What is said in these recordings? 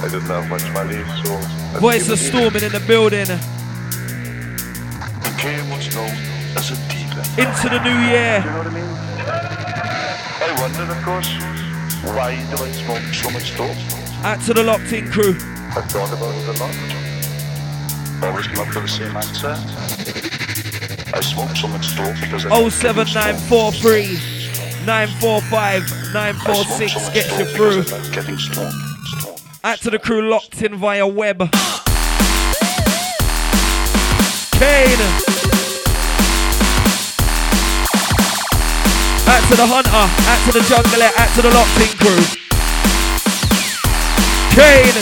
I didn't have much money, so... Voice of Storming in the building. Kane was known as a dealer. Into the new year. You know what I mean? I wondered, of course, why do I smoke so much dope? Out to the Locked In crew. I thought about it a lot. Always come up with the same answer. I smoke so much dope because I... 07943 945 946 gets you through. Getting stoned. Out to the crew locked in via web. Kane. Out to the Hunter. Out to the Jungler. Out to the Locked In crew. Kane.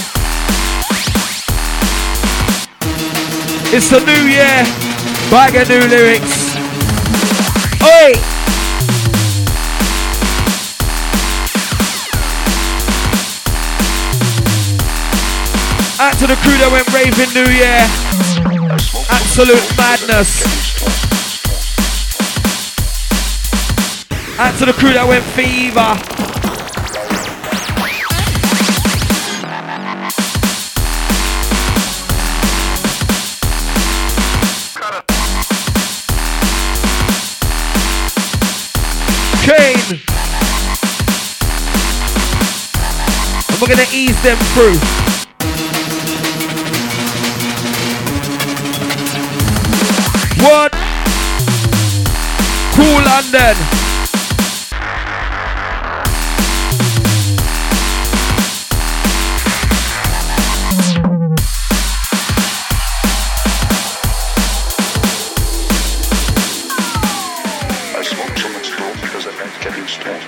It's the new year. Bag of new lyrics. Oi! Out to the crew that went raving New Year. Absolute madness. Out to the crew that went fever. Kane. And we're gonna ease them through. What? Cool London. I smoke so much dope because I like getting stoned.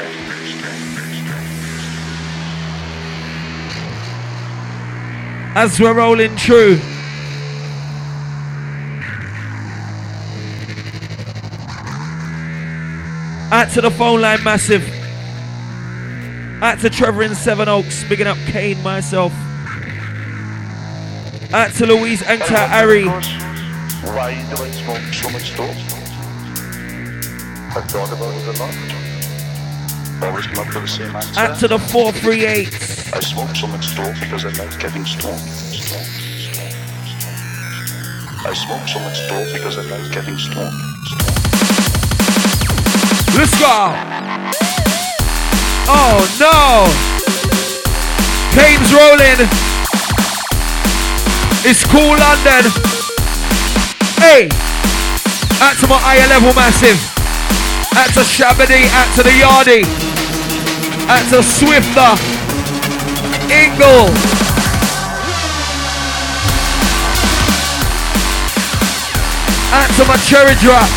As we're rolling through. Out to the phone line massive. Out to Trevor in Seven Oaks, bigging up Kane myself. Out to Louise and to Harry. Why do I smoke so much dope? I thought about it a lot. Always come up with the same answer. Out to the 438. I smoke so much dope because I like getting stoned. I smoke so much dope because I like getting stoned. Let's go! Oh no! Kane's rolling. It's Cool London. Hey! Out to my higher level massive. Out to Shabady, out to the Yardie. Out to Swifter. Ingle. Out to my Cherry Drop.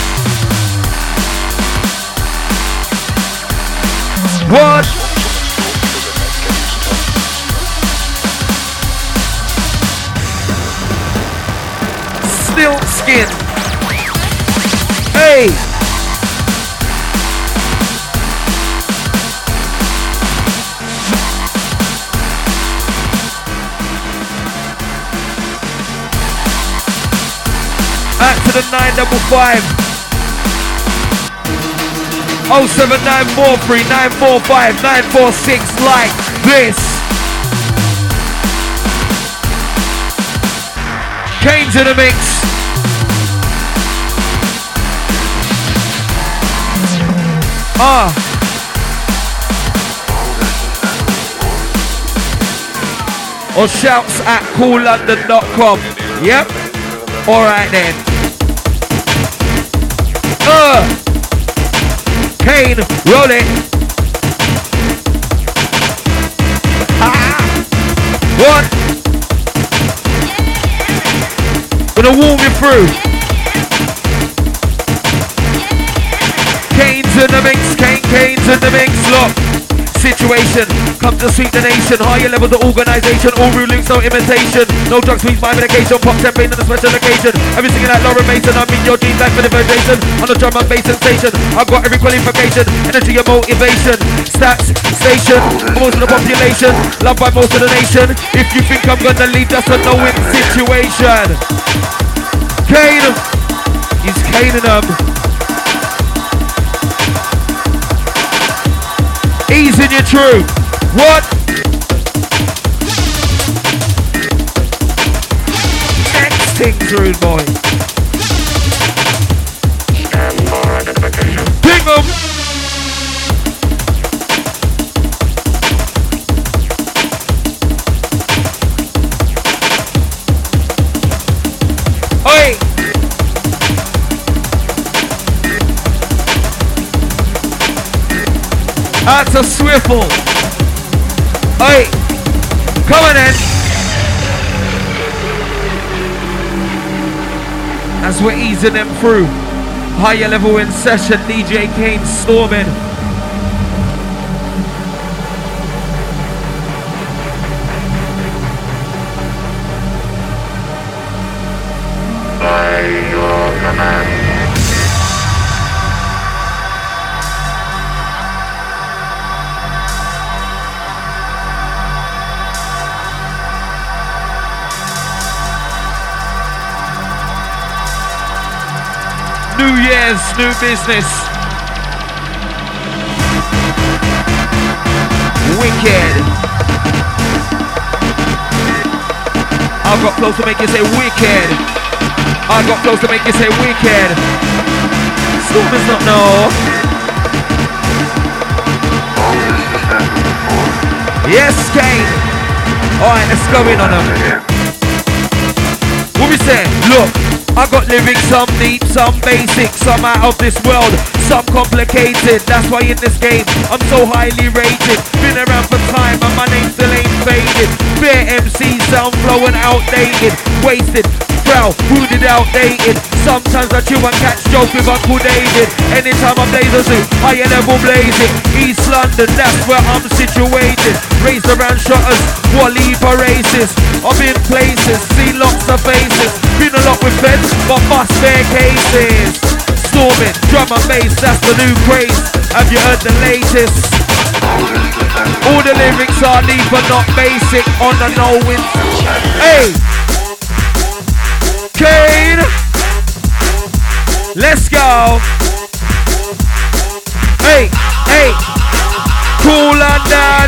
What? Stilt skin. Hey. Out to the 955. 07943 945 946 like this. Kane's in the mix. Or shouts at coollondon.com. Yep. Alright then. Kane, roll it. What? Gonna warm you through. Kane's in the mix, Kane's in the mix, look. Situation, come to sweep the nation. Higher levels of organisation, all real loops, no imitation. No drugs, weed, my medication. Pop champagne on a special occasion. I've been singing like Lauren Mason. I'm in your dreams like manifestation. On the drum and bass sensation, I've got every qualification. Energy and motivation. Stats, station, most of the population. Loved by most of the nation. If you think I'm gonna leave, that's a no-win situation. Kane, he's caning them. Easing you through. What? Things rude boy. Ding 'em. Oi. Out to Swiffle. Oi. Come on in. As we're easing them through. Higher level in session, DJ Kane storming. By your command. New Year's, new business. Wicked. I got close to make you say wicked. I got close to make you say wicked. Storm does not know. Yes, Kane. Alright, let's go in on them. What we say? Look. I got lyrics, some deep, some basic, some out of this world, some complicated. That's why in this game, I'm so highly rated. Been around for time and my name still ain't faded. Bare MC sound flowing outdated. Wasted, proud, wounded, outdated. Sometimes I chew and catch joke with Uncle David. Anytime I'm laser suit, higher level blazing. East London, that's where I'm situated. Raised around shutters, Wally for races. I've been places, seen lots of faces. Been a lot with feds, but bust their cases. Storming, drum and bass, that's the new craze. Have you heard the latest? All the lyrics are deep but not basic on the knowing. Hey! Kane! Let's go! Hey! Hey! Cool London!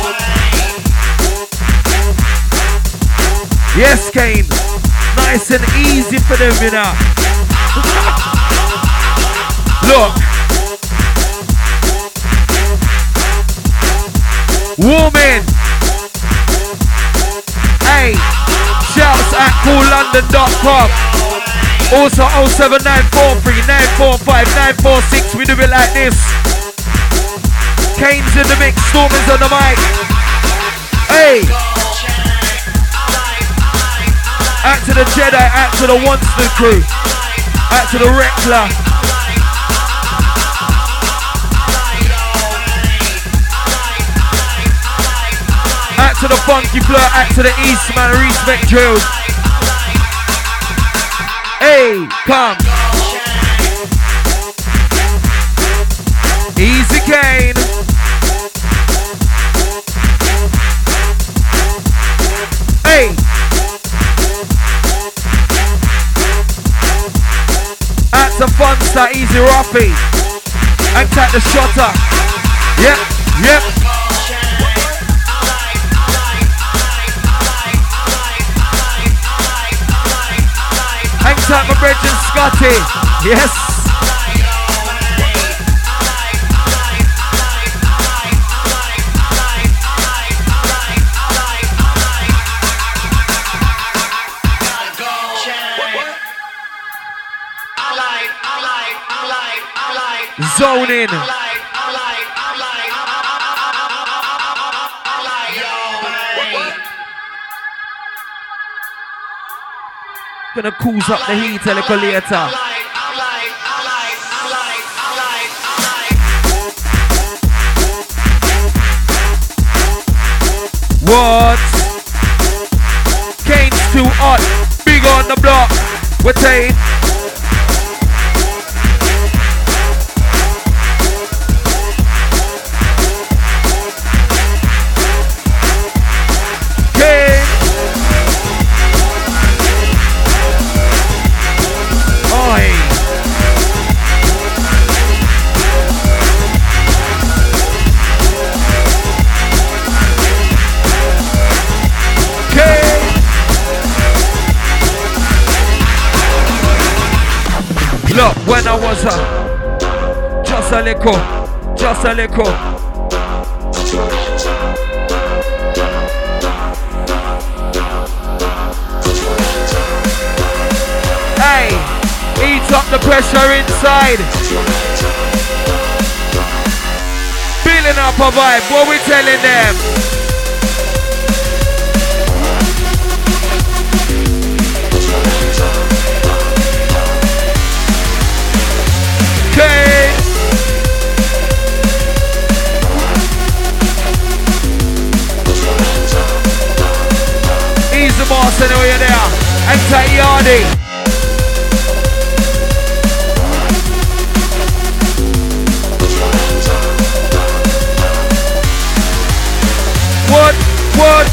Yes, Kane! Nice and easy for them, you know. Look. Woman. Hey. Shouts at coollondon.com. Also 07943 945 946. We do it like this. Kane's in the mix. Stormers on the mic. Hey. Out to the Jedi, out to the Wonston crew, out to the Reckler. Out to the Funky Flirt, out to the Eastman, respect Joe. Hey, come. Easy Kane. Hey. That's a fun star, Easy Ruffy. And take the shotter. Yep, yep. Hang tight, my brethren, Scotty. Yes. Zone in. Gonna cools up the heat a little later. What? Kane's too hot. Big on the block. We're saying. a little. Just a little. Hey, eat up the pressure inside. Building up a vibe, what we telling them? Okay. Ease the boss anyway you're there. Anti-Yardy. What?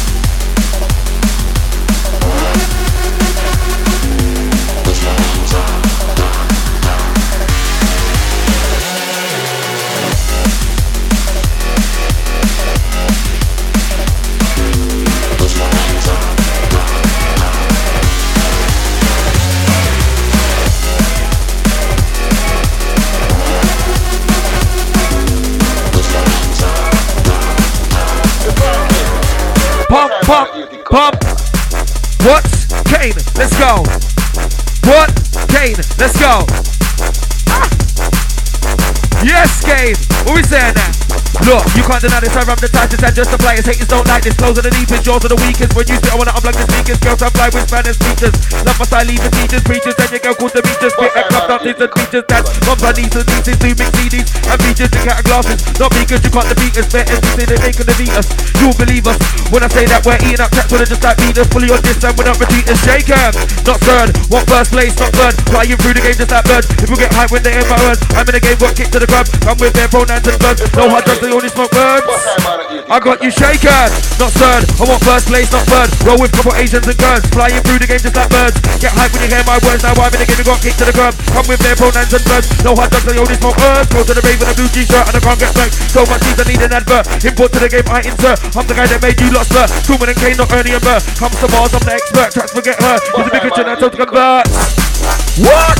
Pump. What? Kane, let's go. What? Kane, let's go. Ah. Yes, Kane. What we saying now? Look, you can't deny this, I ram the tightest and just the players. Haters don't like this, close are the deepest, jaws are the weakest. When you sit, I wanna unplug the speakers. Girls I fly with Spanish speakers. Love my style, leave the teachers, preachers. Then your girl calls the beaches. Spit and club dances and features. Dance, mums on knees and nieces. Do mix CDs and features and cat glasses. Not because you can't defeat us. Better to say they make them defeat us. You'll believe us when I say that we're eating up tracks. Wanna just like beaters. Fully on this and we're not repeaters. Shake hands, not third. Want first place, not third. Flying through the game just like birds. If we get hype when they aim my words. I'm in the game, got kicked to the club. Come with their pronouns and guns. No hard drugs, they only smoke birds. I got you shaken, not third. I want first place, not third. Roll with couple Asians and girls. Flying through the game just like birds. Get hype when you hear my words. Now I'm in the game, you got kicked to the curb. Come with their pronouns and birds. No hard drugs, they only smoke herbs. Go to the rave with a blue t-shirt and I can't get back. So much cheese, I need an advert. Import to the game, I insert. I'm the guy that made you lot slur. Truman and Kane, not Ernie and Burr. Comes to Mars, I'm the expert. Tracks forget her. He's a big kitchen, I told to convert. What?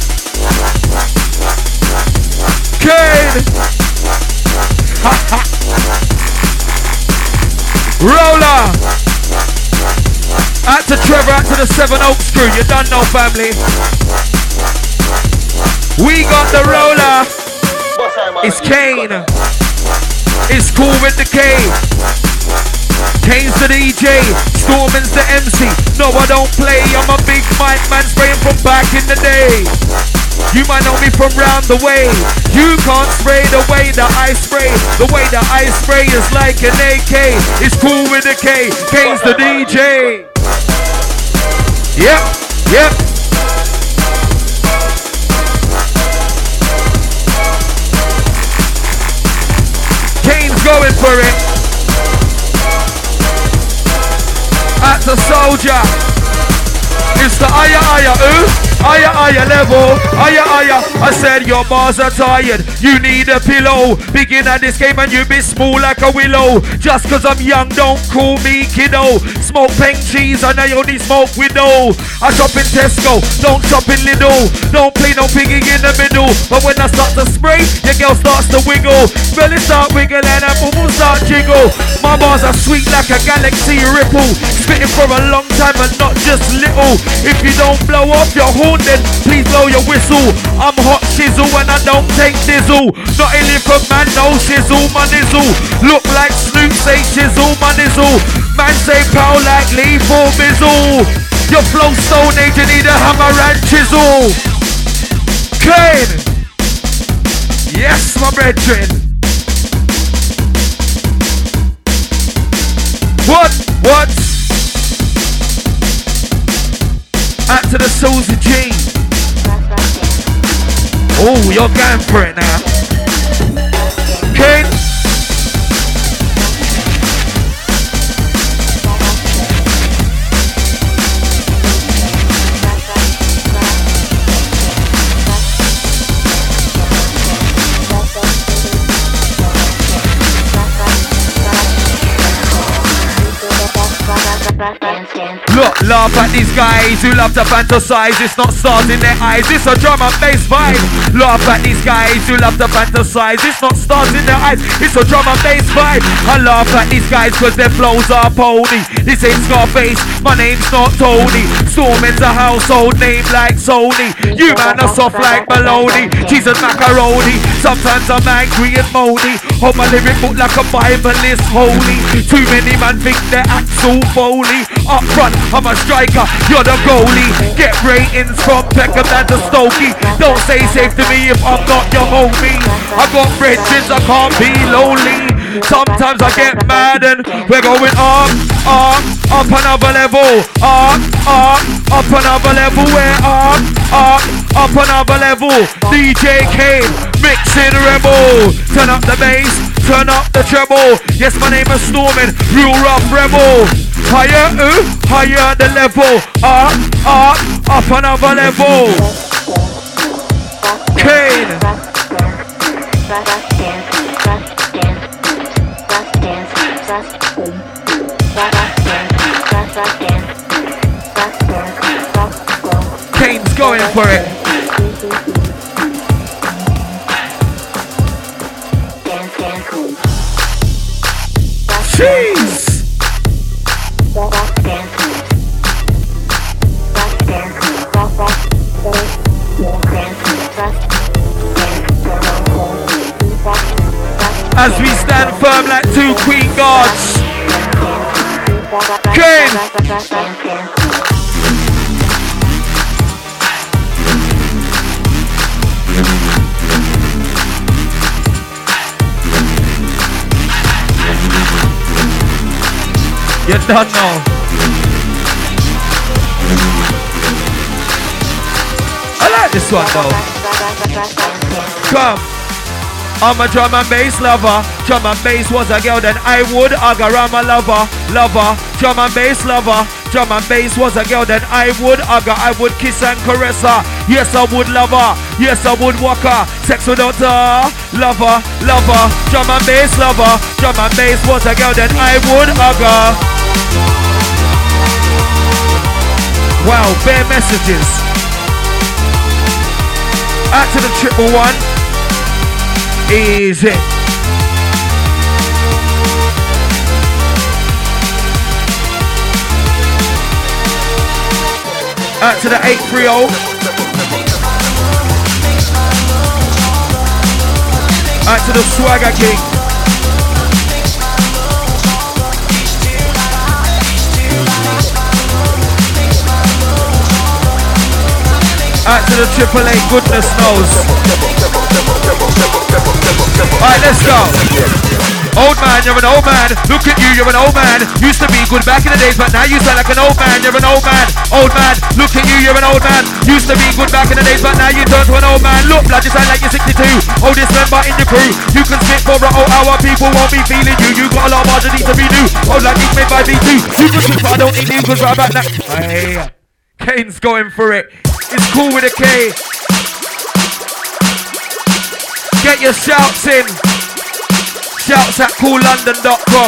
Kane. Ha ha. Roller. Out to Trevor, out to the 7 Oaks crew. You done know, family. We got the roller. It's Kane. It's cool with the K. Kane's the DJ, Storman's the MC. No, I don't play. I'm a big mic man spraying from back in the day. You might know me from round the way. You can't spray the way that I spray. The way that I spray is like an AK. It's cool with the K. Kane's the DJ. Yep. Kane's going for it. At the soldier. It's the aya level, aya. I said your bars are tired, you need a pillow. Begin at this game and you be small like a willow. Just cause I'm young, don't call me kiddo. Smoke peng cheese and I only smoke widow. I shop in Tesco, don't shop in Lidl. Don't play no piggy in the middle. But when I start to spray, your girl starts to wiggle. Belly start wiggle and her boom start jiggle. My bars are sweet like a galaxy ripple. Spitting for a long time and not just little. If you don't blow off your horn, then please blow your whistle. I'm hot shizzle and I don't take dizzle. Not a liquor man, no shizzle, my nizzle. Look like Snoop, say shizzle, my nizzle. Man say pow like lethal bizzle. Your flow stone age, you need a hammer and chisel. Kane. Yes, my brethren. What? Out to the Susie G. Oh, you're going for it now. Kane. Look, laugh at these guys who love to fantasize. It's not stars in their eyes, it's a drum and bass vibe. Laugh at these guys who love to fantasize. It's not stars in their eyes, it's a drum and bass vibe. I laugh at these guys cause their flows are pony. This ain't Scarface, my name's not Tony. Storming's a household name like Sony. You man are soft like Maloney. Cheese and macaroni, sometimes I'm angry and moany. Hold my lyric book like a Bible is holy. Too many man think they're Axel Foley. Up front, I'm a striker, you're the goalie. Get ratings from Beckham down to Stokey. Don't say safe to me if I'm not your homie. I got bridges, I can't be lonely. Sometimes I get mad and we're going up another level. Up another level. We're up another level. DJ Kane, mixing rebel. Turn up the bass, turn up the treble. Yes, my name is Stormin, real rough rebel. Higher, higher the level. Up another level. Kane. Kane's going for it. Jeez. As we stand firm like two queen guards. Kane. You don't know. I like this one though. Come. I'm a drum and bass lover. Drum and bass was a girl, then I would Agarama lover. Drum and bass lover. Drum and bass was a girl, then I would kiss and caress her. Yes, I would love her. Yes, I would walk her. Sex without her. Lover. Drum and bass lover. Drum and bass was a girl, then I would her. Wow, bare messages. Out to the 111. Easy. Out to the 830. Out to the Swagger King. Out to the 888, goodness knows. Alright, let's go. Old man, you're an old man. Look at you, you're an old man. Used to be good back in the days, but now you sound like an old man. You're an old man. Old man, look at you, you're an old man. Used to be good back in the days, but now you turn to an old man. Look, blood, you sound like you're 62. Oldest member in your crew. You can spit for a whole hour, people won't be feeling you. You got a lot of margin, need to be new. Old like he's made by V2. You can switch, but I don't need you, cause right about that. Hey, Kane's going for it. It's cool with a K. Get your shouts in. Shouts at coollondon.com.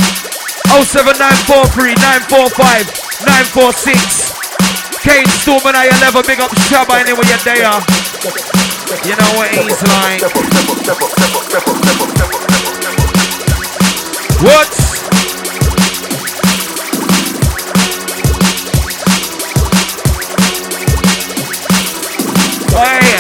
07943 945 946. Kane, Storm and I 11. Big up Shabba anyway you're there. You know what he's like. What? Hey.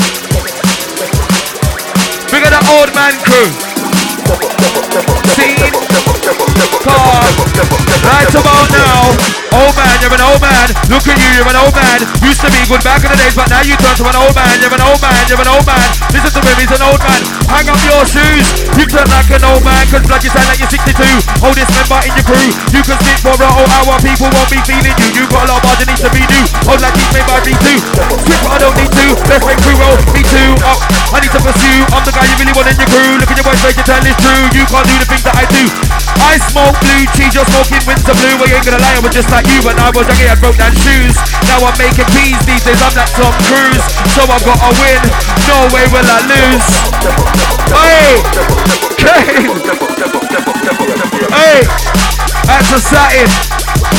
Big up the old man crew. Scene, car, right about now. Old man, you're an old man. Look at you, you're an old man. Used to be good back in the days, but now you turn to an old man. You're an old man, you're an old man. Listen to him, he's an old man. Hang up your shoes. You turn like an old man, cause blood you sound like you're 62. Oldest member in your crew. You can sit for a whole hour, people won't be feeling you. You got a lot of margin, needs to be new. Old like he's made by V2. Switch, but I don't need to. Let's make crew roll, V2 up. I need to pursue. I'm the guy you really want in your crew. Look at your voice, make you tell it's true. You can't do the things that I do. I smoke blue cheese, you're smoking winter blue. I ain't gonna lie, I was just like you when I was young, I had broke down shoes. Now I'm making peas these days, I'm like Tom Cruise. So I've got to win, no way will I lose. Hey, Kane. Hey, that's a satin.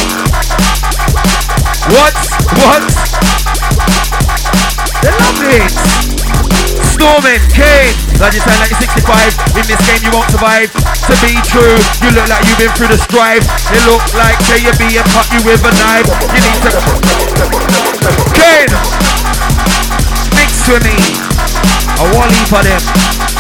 What? They love it. Storming, Kane. Like you sound like you're 65. In this game you won't survive. To be true, you look like you've been through the strife. It look like J.B. and cut you with a knife. You need to... Kane! Mix with me. I want to leave for them.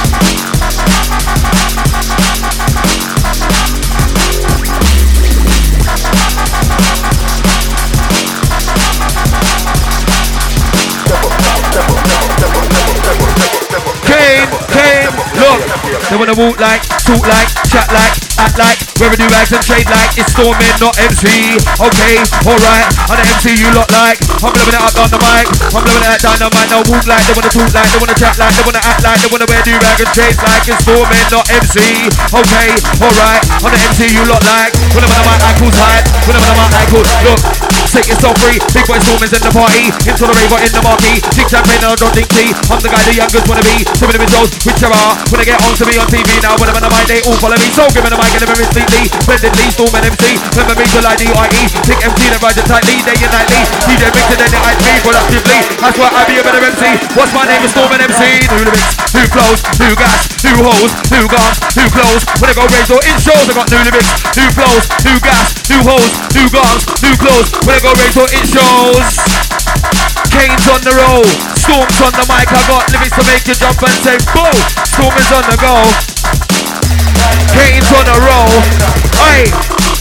Kane, look, they wanna walk like, talk like, chat like, act like, wear do rags and trade like, it's Storming, not MC. Okay, alright, on the MC you lot like, I'm blowing it up on the mic, I'm blowing it down the mic, now walk like, they wanna talk like, they wanna chat like, they wanna act like, they wanna wear do rag and trade like, it's Storming, not MC. Okay, alright, on the MC you lot like, when I'm on the mic ankles high, when I'm on the mic ankles, look, set yourself free, big boy Storming's in the party, into the rave or in the marquee, drink champagne and I don't drink tea, I'm the guy the youngest wanna be, some of them shows, whichever are, when they get on to me on TV now, when I'm on the mic they all follow me, so give me the mic and them completely, blendedly, Storming MC, remember me to like D.I.E, pick MC then ride it tightly, day and nightly, DJ mix and then I me productively, that's why I be a better MC, what's my name is Storming MC, who the mix, who flows, who gas, who hoes, who guns, who close, when I go raise or in shows I got new lyrics, who flows, who gas, who hoes, who guns, who close, when I go raise or in shows. Kane's on the roll, Storm's on the mic, I got lyrics to make you jump and say boom. Storm is on the go, Kane's on the roll, aye,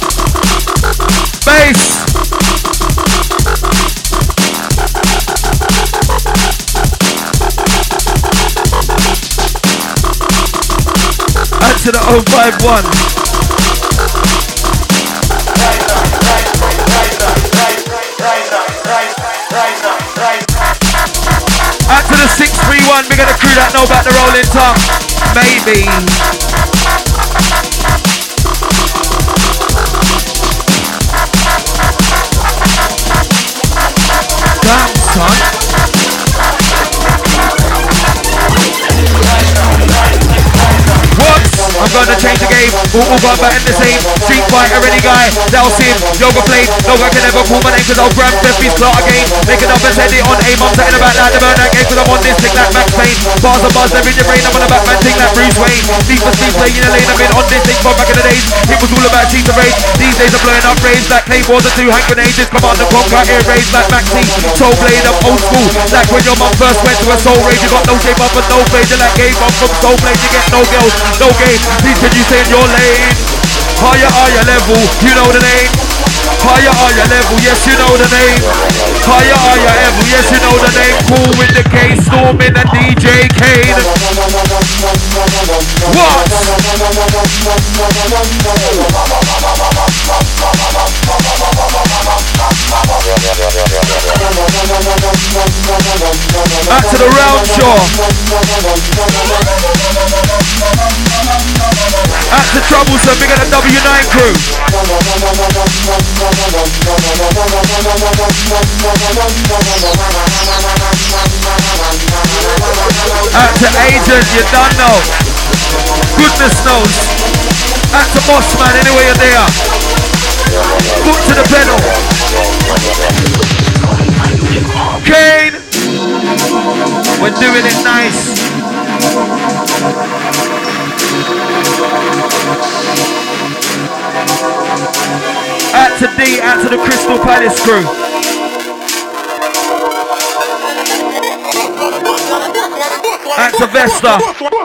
bass. Add to the 051. Out to the 631, we got a crew that know about the rolling tongue. Maybe. Damn, son. What? I'm gonna change the game. All gone back in the same. Street fighter, any guy. That'll see him. Yoga played. No guy can ever call my name cause I'll grab Feffy's clout again. Make it up and send it on aim. I'm setting about that to burn that game cause I'm on this thing like Max Payne. Bars and bars, they're in your brain. I'm on a Batman thing like Bruce Wayne. Deep for sleep, playing in the lane. I've been on this thing from back in the days. It was all about cheat to rage. These days I'm blowing up rage like Claymores and 2 hand grenades. Just command and conquer air rage like Maxi. Soul blade, I'm old school. Like when your mum first went to a soul rage. You got no shape up and no fade. You're like game up from soul blade. You get no girls, no game. Please can you stay in your lane? Higher level, you know the name. Higher level, yes you know the name. Higher level, yes you know the name. Cool with the K, Storming and DJ Kane. What? Back to the round shore. At the Troublesome, we got a W9 crew. At the Agent, you done know. Goodness knows. At the Bossman, anyway you're there. Foot to the pedal. Kane, we're doing it nice. Out to D, out to the Crystal Palace crew. Out to Vesta.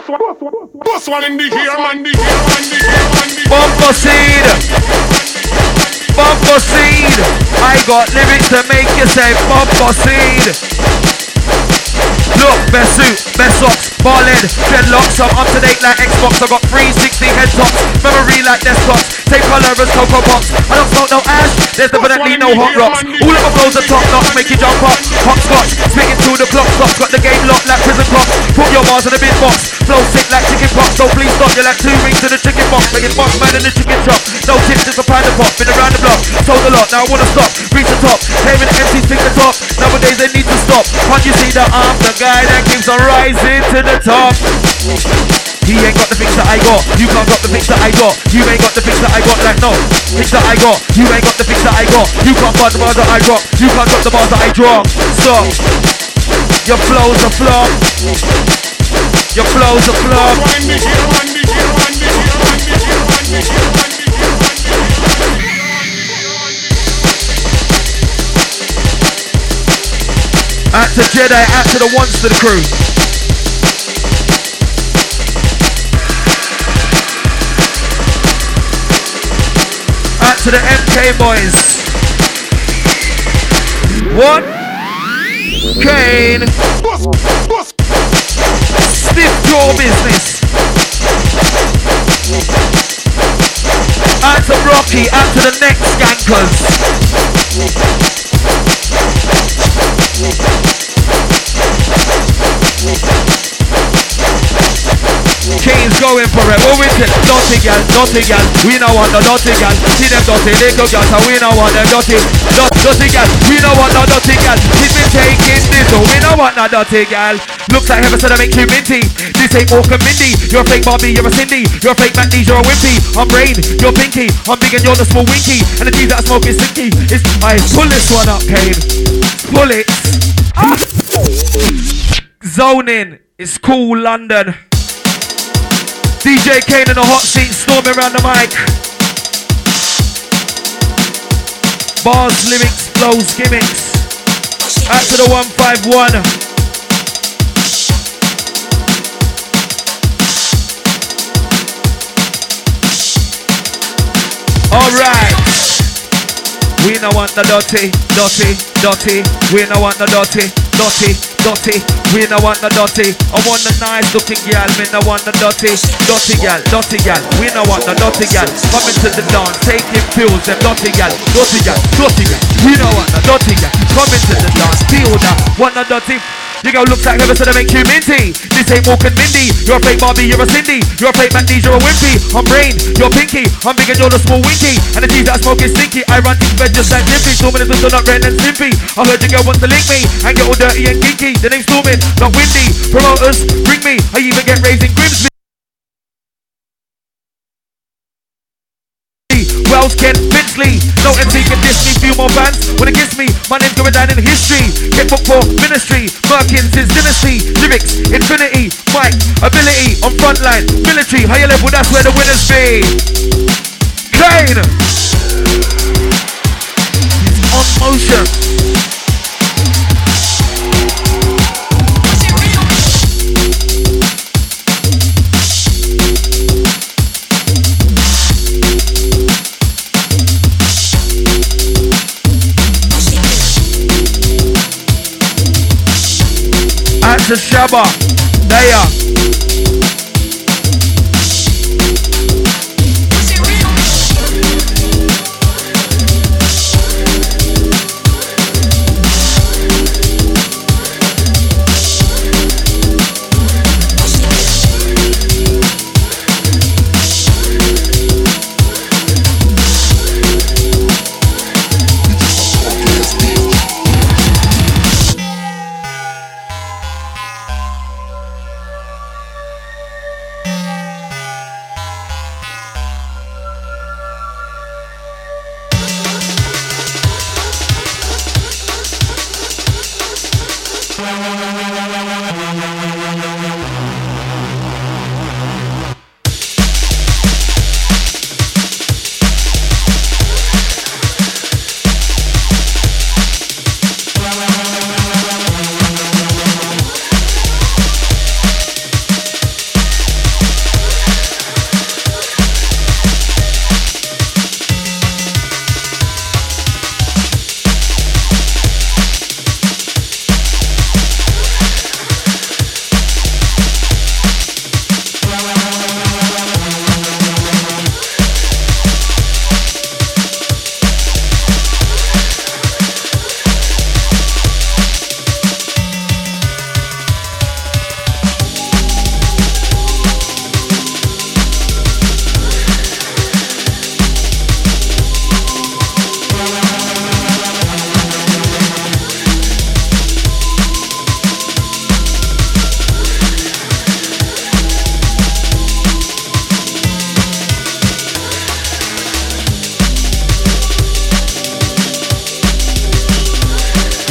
Bumper seed. Bumper seed. I got lyrics to make you say bumper seed. Look, best suit, best socks, bar lead, dreadlocks. I'm up to date like Xbox. I got 360 head tops, memory like desktops. Same colour as Cocoa Pops. I don't smoke no ash, there's definitely no hot rocks. All of my flows are top notch, make you jump up. Hot scotch, spitting through the clock stop. Got the game locked like prison clock. Put your bars in a big box. Flow sick like chicken pox, so please stop. You're like 2 rings to the chicken box. Making box man in the chicken chop. No chips, just a pound of pop. Been around the block, sold a lot, now I wanna stop. Reach the top, hearing the MCs think the top. Nowadays they need to stop. Can't you see that I'm the guy that keeps on rising to the top? He ain't got the things that I got. You can't got the things that I got. You ain't got the things that I got. Like no, things that I got. You ain't got the things that I got. You can't got the bars that I drop. You can't got the bars that I drop. Stop. Your flows are flop. Your flows are flop. Out to Jedi, out to the ones to the crew. Out to the MK boys. What? Kane. Stiff jaw business. Out to Rocky, out to the next gankers. Kane's going for it. What we say? Dirty gal, we don't want no dirty gal. See them dirty little girls, so we don't want them dirty gal. We don't want no dirty gal. She's been taking this, so we don't want no dirty gal. Looks like heaven said I make you minty. This ain't Walker Mindy. You're a fake Barbie, you're a Cindy. You're a fake Matney, you're a Wimpy. I'm Rain, you're Pinky. I'm big and you're the small Winky. And the cheese that I smoke is Stinky. It's I pull this one up, Kane. Pull it. Zoning. It's cool, London. DJ Kane in the hot seat, storming around the mic. Bars, lyrics, flows, gimmicks. Out to the 151. Alright. We don't want the dirty. We don't want the dirty. We don't want the dirty. I want the nice looking gal. Me don't want the dirty gal. We don't want the dirty gal. Coming to the dance, taking pills. Them dirty gal. We don't want the dirty gal. Coming to the dance, feel that. Want the dirty. You go look like heaven, so they make you minty. This ain't Walking Mindy. You're a fake Barbie, you're a Cindy. You're a fake Matney, you're a Wimpy. I'm Rain, you're Pinky. I'm big and you're the small Winky. And the cheese that I smoke is Stinky. I run things bed just like Limpy. Storming is still not red and simpy. I heard your girl wants to link me and get all dirty and kinky. The name's Storming, not Windy. Promoters, bring me. I even get raised in Grimsby. Wells, Kent, Finchley. No MC can diss me. Few more fans wanna kiss me. My name's going down in history. Get booked for ministry. Merkins is dynasty. Lyrics, infinity. Mic, ability. On frontline, military. Higher level, that's where the winners be. Kane. He's on motion. To Shabba, there.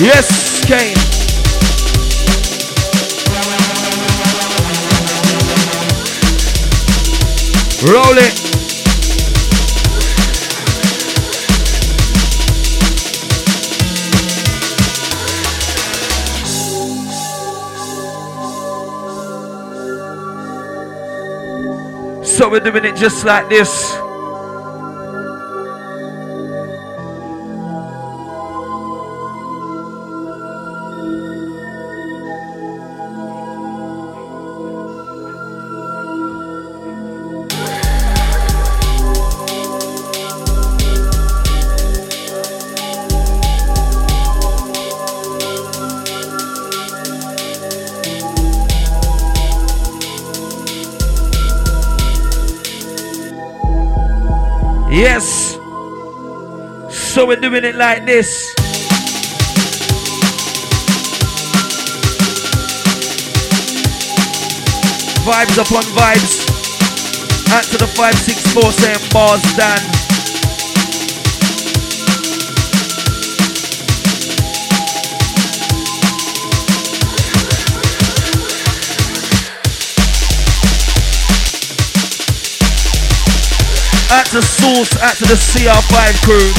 Yes, Kane. Roll it. So we're doing it just like this. Yes. So we're doing it like this. Vibes upon vibes. Out to the 564 saying bars done. Out to Source, out to the CR5 crew.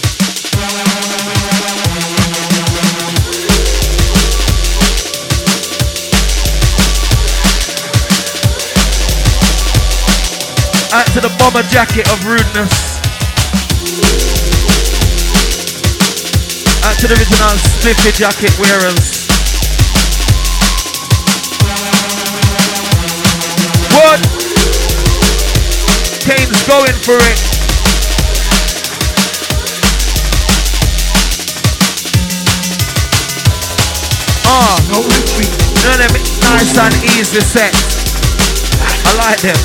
Out to the bomber jacket of rudeness. Out to the original spiffy jacket wearers. What? Kane's going for it. No retreat. No, them nice and easy set. I like them.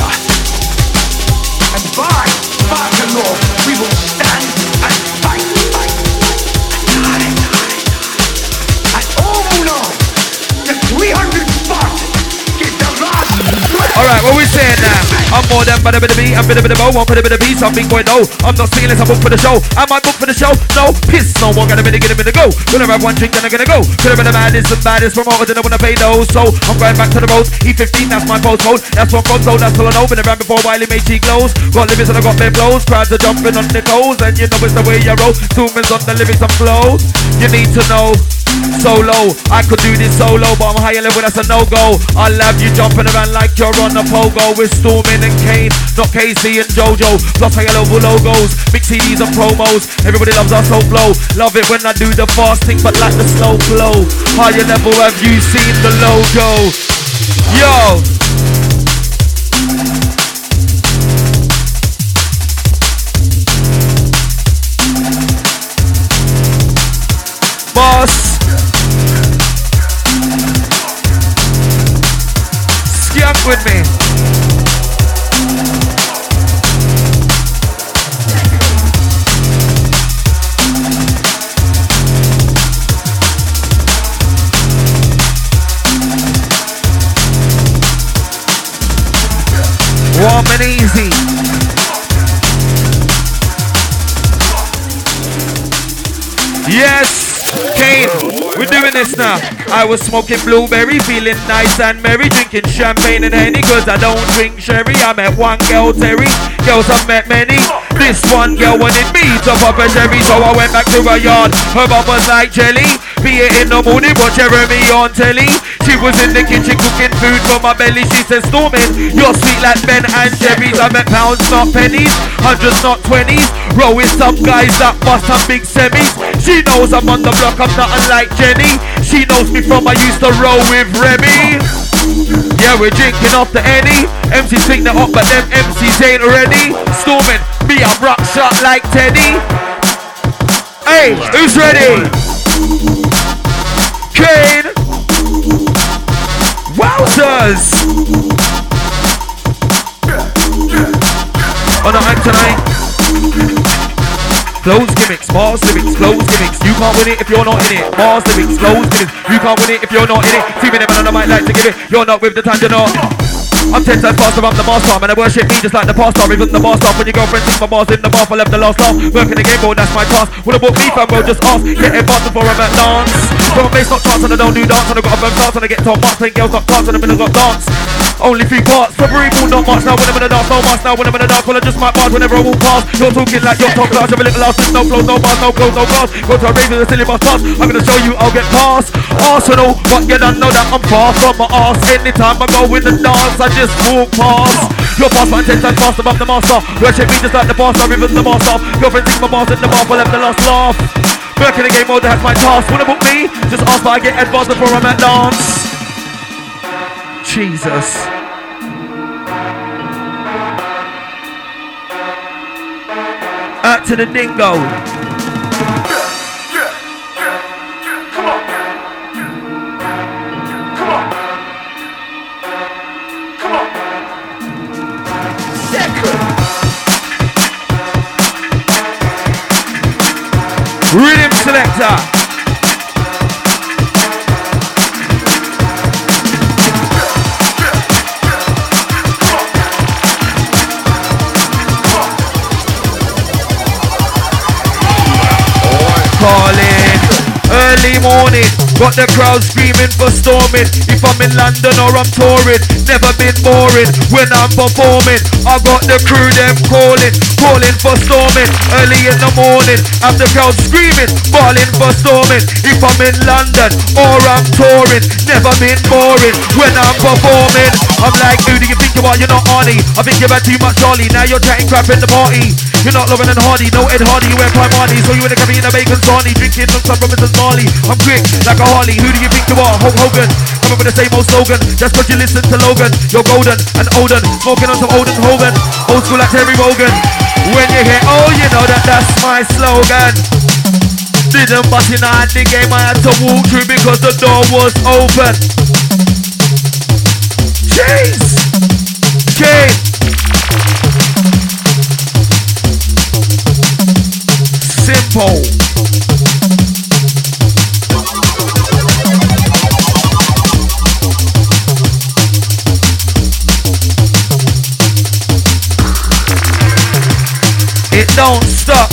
And by the Lord, we will stand and fight. And oh no, the 300 Spartans get the last. Alright, what we saying now? I'm more than bada bada bee, I'm bada bada bow, one for the bada bee, some big boy no. I'm not feeling I'm booked for the show. Am I booked for the show? No, piss, no one gonna get a minute go. Gonna have one drink, then I'm gonna go. Could have been the maddest and baddest promoters, didn't wanna pay those. So I'm going back to the road. E15, that's my postcode. That's one console, that's all I know. Been around before Wiley made cheek glows. Got lyrics and I got bare blows. Crowds are jumping on their toes, and you know it's the way you roll. Zoomers on the lyrics and flows. You need to know. Solo, I could do this solo, but I'm higher level, that's a no-go. I'll have you jumping around like you're on a pogo. With Stormin and Kane, not Casey and Jojo. Plus higher level logos, big CDs and promos. Everybody loves our soul flow. Love it when I do the fasting, but like the slow flow. Higher level, have you seen the logo? Yo! Boss! Skunk with me. Warm and easy. Yes! Kane, we're doing this now. I was smoking blueberry, feeling nice and merry, drinking champagne and Henny, cause I don't drink sherry. I met one girl, Terry, girls I've met many. This one girl wanted me to pop a cherry, so I went back to her yard. Her mum was like jelly, be it in the morning, watch Jeremy on telly. She was in the kitchen cooking food for my belly. She said, Stormin, you're sweet like Ben and Jerry's. I met pounds, not pennies, hundreds, not 20s. Roll with some guys that bust some big semis. She knows I'm on the block, I'm not unlike Jenny. She knows me from I used to roll with Remy. Yeah, we're drinking off the Henny. MCs think they're up, but them MCs ain't ready. Stormin, me, I'm rock shot like Teddy. Hey, who's ready? Kane. Wowzers. On the mic tonight. Flows, gimmicks, bars, lyrics, flows, gimmicks. You can't win it if you're not in it. Bars, lyrics, flows, gimmicks. You can't win it if you're not in it. 2 minutes on the mic like to give it. You're not with the time, you're not. I'm 10 times faster, I'm the master. Man, I worship me just like the pastor. Even the master. When your girlfriend sings my bars in the bath, I left the last laugh. Working the game, bro, that's my task. Wanna book me, fam, bro, just ask. Getting faster before I'm at dance. Got a bass, not chance, and I don't do dance. And I got a firm stance, and I get top marks. Playing girls, not cards, and the middle got dance. Only 3 parts, February moon, not March. Now when I'm in the dance, no March. Now when I'm in the dance, well I just might barge whenever I walk past. You're talking like you're top class, have a little loud, no flows, no bars, no clothes, no cars. Go to a rave with a silly bus pass. I'm gonna show you I'll get past Arsenal, but you don't know that I'm far from my arse. Anytime I go in the dance, I just walk past. You're past my 10 times faster, I'm the master. Worship me just like the pastor, even the master. Girlfriend sings my bars in the bath, I left the last laugh. Working the game mode, that's my task. Wanna book me? Just ask, but I get advanced before I'm at dance. Jesus. Out to the dingo. Come on. Second. Rhythm selector. Calling early morning, got the crowd screaming for storming. If I'm in London or I'm touring, never been boring when I'm performing. I got the crew them calling for storming. Early in the morning, have the crowd screaming, bawling for storming. If I'm in London or I'm touring, never been boring when I'm performing. I'm like, who do you think you are? You're not Arnie. I think you've had too much Charlie. Now you're chatting crap in the party. You're not Lauren and Hardy, no Ed Hardy, you wear Prime Hardy. So you in the cafe in a bacon sarnie, drinking on some Robinson's barley. I'm quick like a Harley, who do you think you are? Hulk Hogan, coming with the same old slogan. Just cause you listen to Logan, you're golden and olden. Smoking on some Olden Hogan, old school like Terry Wogan. When you hear, oh you know that's my slogan. Didn't bust in the game, I had to walk through because the door was open. Jeez! King! Simple. It don't stop.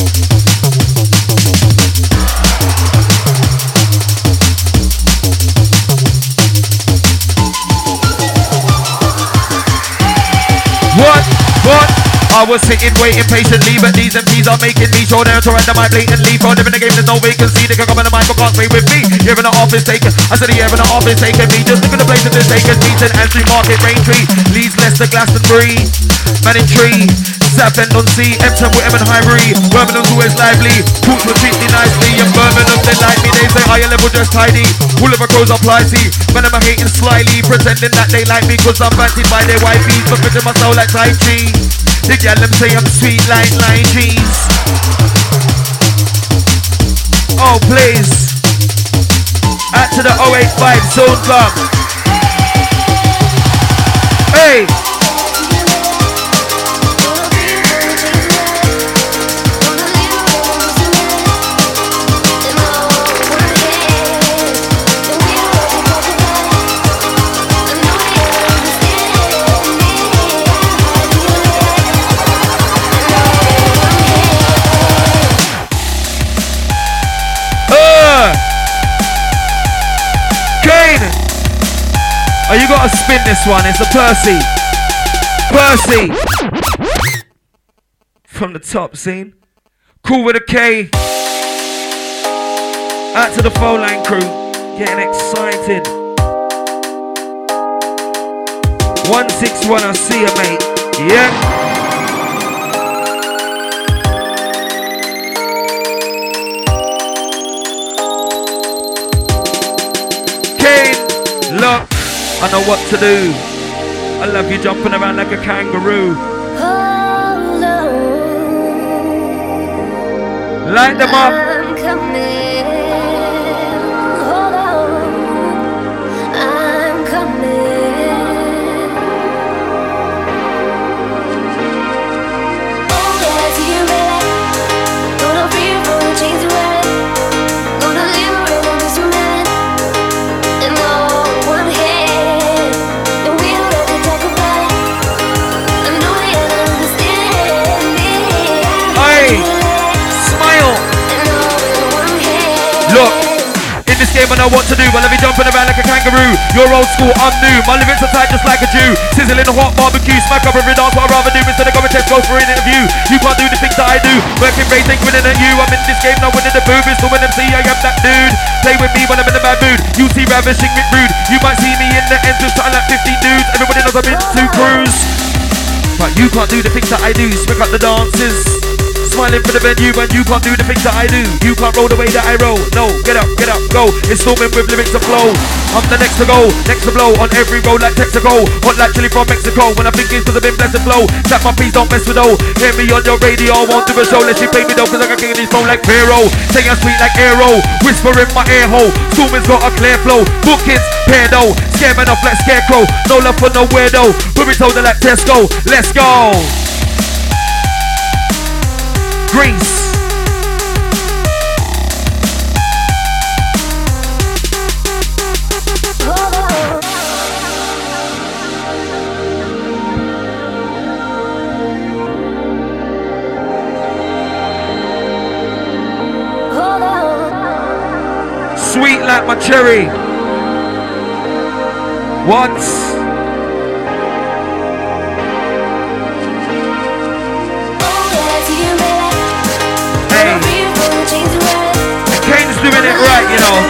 What? I was sitting waiting patiently, but these MCs are making me show them to random my blatantly. For them in the game, there's no vacancy. They can come in the mic, but can't stay with me. You're in the office taken. I said the air in the office taking me. Just look at the place that they're taking me. St. Andrew Market, Braintree, Leeds, Leicester, Glastonbury, Manning Tree, Southend on Sea, Epsom, Whittam and Highbury. Birmingham's always lively. Pools will treat me nicely. And Birmingham, they like me. They say higher level just tidy. All of our crows are pricey. Man, I'm hating slyly, pretending that they like me cause I'm fancied by their wifeys. But picture myself like Tai Chi. The gal them say I'm sweet like line cheese. Oh please. Out to the 085 Zone Club. Hey. Oh, you gotta spin this one. It's a Percy. Percy. From the top scene. Cool with a K. Out to the phone line crew. Getting excited. 161, I see you, mate. Yeah. Kane, look. I know what to do. I love you jumping around like a kangaroo. Hold on. Light them up. I'm coming. Hold on. I'm coming. Oh yeah, see you ready. Gonna free from the chains you wear. Gonna liberate from this man. And no one here. And we don't have to talk about it. game, I know what to do. But let me jumping around like a kangaroo. You're old school, I'm new. My lyrics are tight just like a Jew. Sizzling a hot barbecue, smack up every dance. What I'd rather do instead of going to Tesco for an interview. You can't do the things that I do. Working rate ain't winning at you. I'm in this game, not winning the boobies. So when MC, I am that dude. Play with me when I'm in a bad mood. You see ravishing with rude. You might see me in the entrance trying like 15 dudes. Everybody knows I've been to cruise. But you can't do the things that I do. Smack up the dances. Smiling for the venue, and you can't do the things that I do. You can't roll the way that I roll. No, get up, go. It's storming with lyrics to flow. I'm the next to go, next to blow. On every road like Texaco. Hot like chili from Mexico. When I think it's cause I've been blessed to flow. Tap my piece, don't mess with though. Hear me on your radio, won't do a show. Let you pay me though, cause I got king in his phone like Pharaoh. Saying sweet like Aero. Whisper in my ear hole. Storming's got a clear flow. Bookings, pair though. Scaring off like Scarecrow. No love for no weirdo. Put me told like Tesco. Let's go. Greece. Sweet like my cherry. What? Kane's doing it right, you know.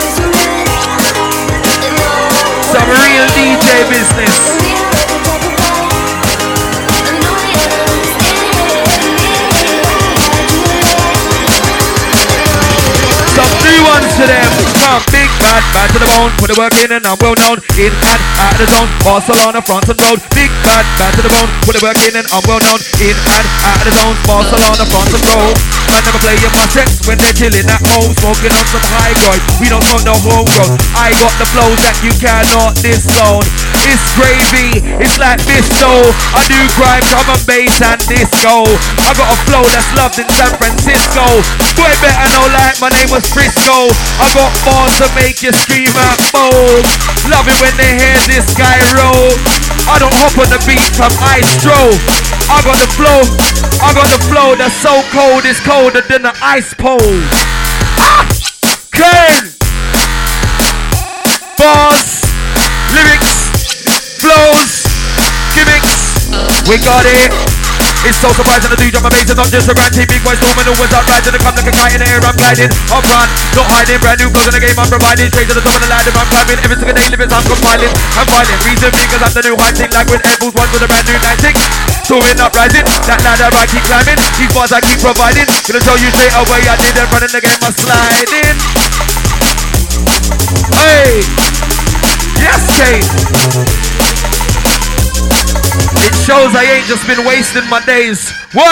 Some real DJ business. Some new ones to them. Come big bad to the bone. Put the work in and I'm well known. In and out of the zone. Barcelona, France and road. Big bad to the bone. Put the work in and I'm well known. In and out of the zone. Barcelona, France and road. Man never play in my sets when they're chilling at home, smoking on some high grade. We don't smoke no homegrown. I got the flows that you cannot disown. It's gravy, it's like Bisto. I do grime, drum and bass and disco. I got a flow that's loved in San Francisco. Boy better know like my name was Frisco. I got bars to make you scream at bold. Love it when they hear this guy roll. I don't hop on the beat, I'm Istro. I got the flow that's so cold, it's colder than the ice pole. Kane! Bars, lyrics, flows, gimmicks, we got it. It's so surprising I do drop my bass, it's not just a grand team. Big boys storming, always out riding. I come like a kite in the air, I'm gliding. I'm run, not hiding, brand new clothes in the game I'm providing. Straight to the top of the ladder, I'm climbing. Every single day, lyrics I'm compiling. I'm fighting, reason because I'm the new high thing. Like when Edwards one with a brand new 96. Soaring up, rising, that ladder I keep climbing. These bars I keep providing. Gonna tell you straight away, I didn't run in the game, I'm sliding. Hey! Yes, Kate! It shows I ain't just been wasting my days. What?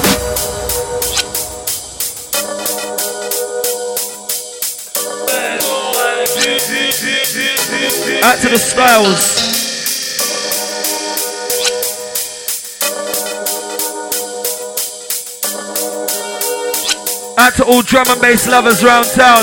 Out to the styles. Out to all drum and bass lovers round town.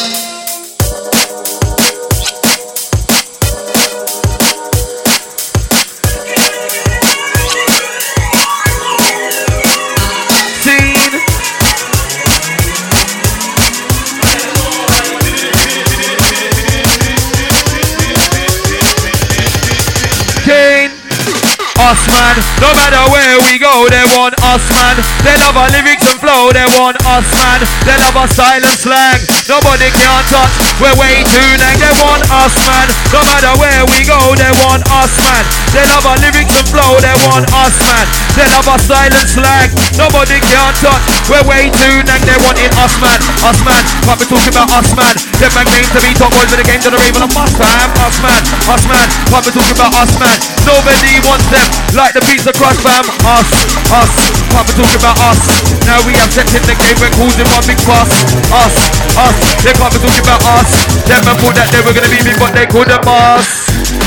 Us man, no matter where we go, they want us man. They love our lyrics and flow, they want us man. They love our style and slang, nobody can touch. We're way too dang, they want us man. No matter where we go, they want us man. They love our lyrics and flow, they want us man. They love our style and slang, nobody can touch. We're way too dang, they want it us man. Us man, can't be talking about us man. Them man claim to be top boys in the game, to the rave on a must fam. Us man, can't be talking about us man. Nobody wants them like the pizza crust fam. Us, can't be talking about us. Now we have stepped in the game, we're causing one big fuss. Us, they can't be talking about us. Them man thought that they were gonna be big, but they couldn't bust.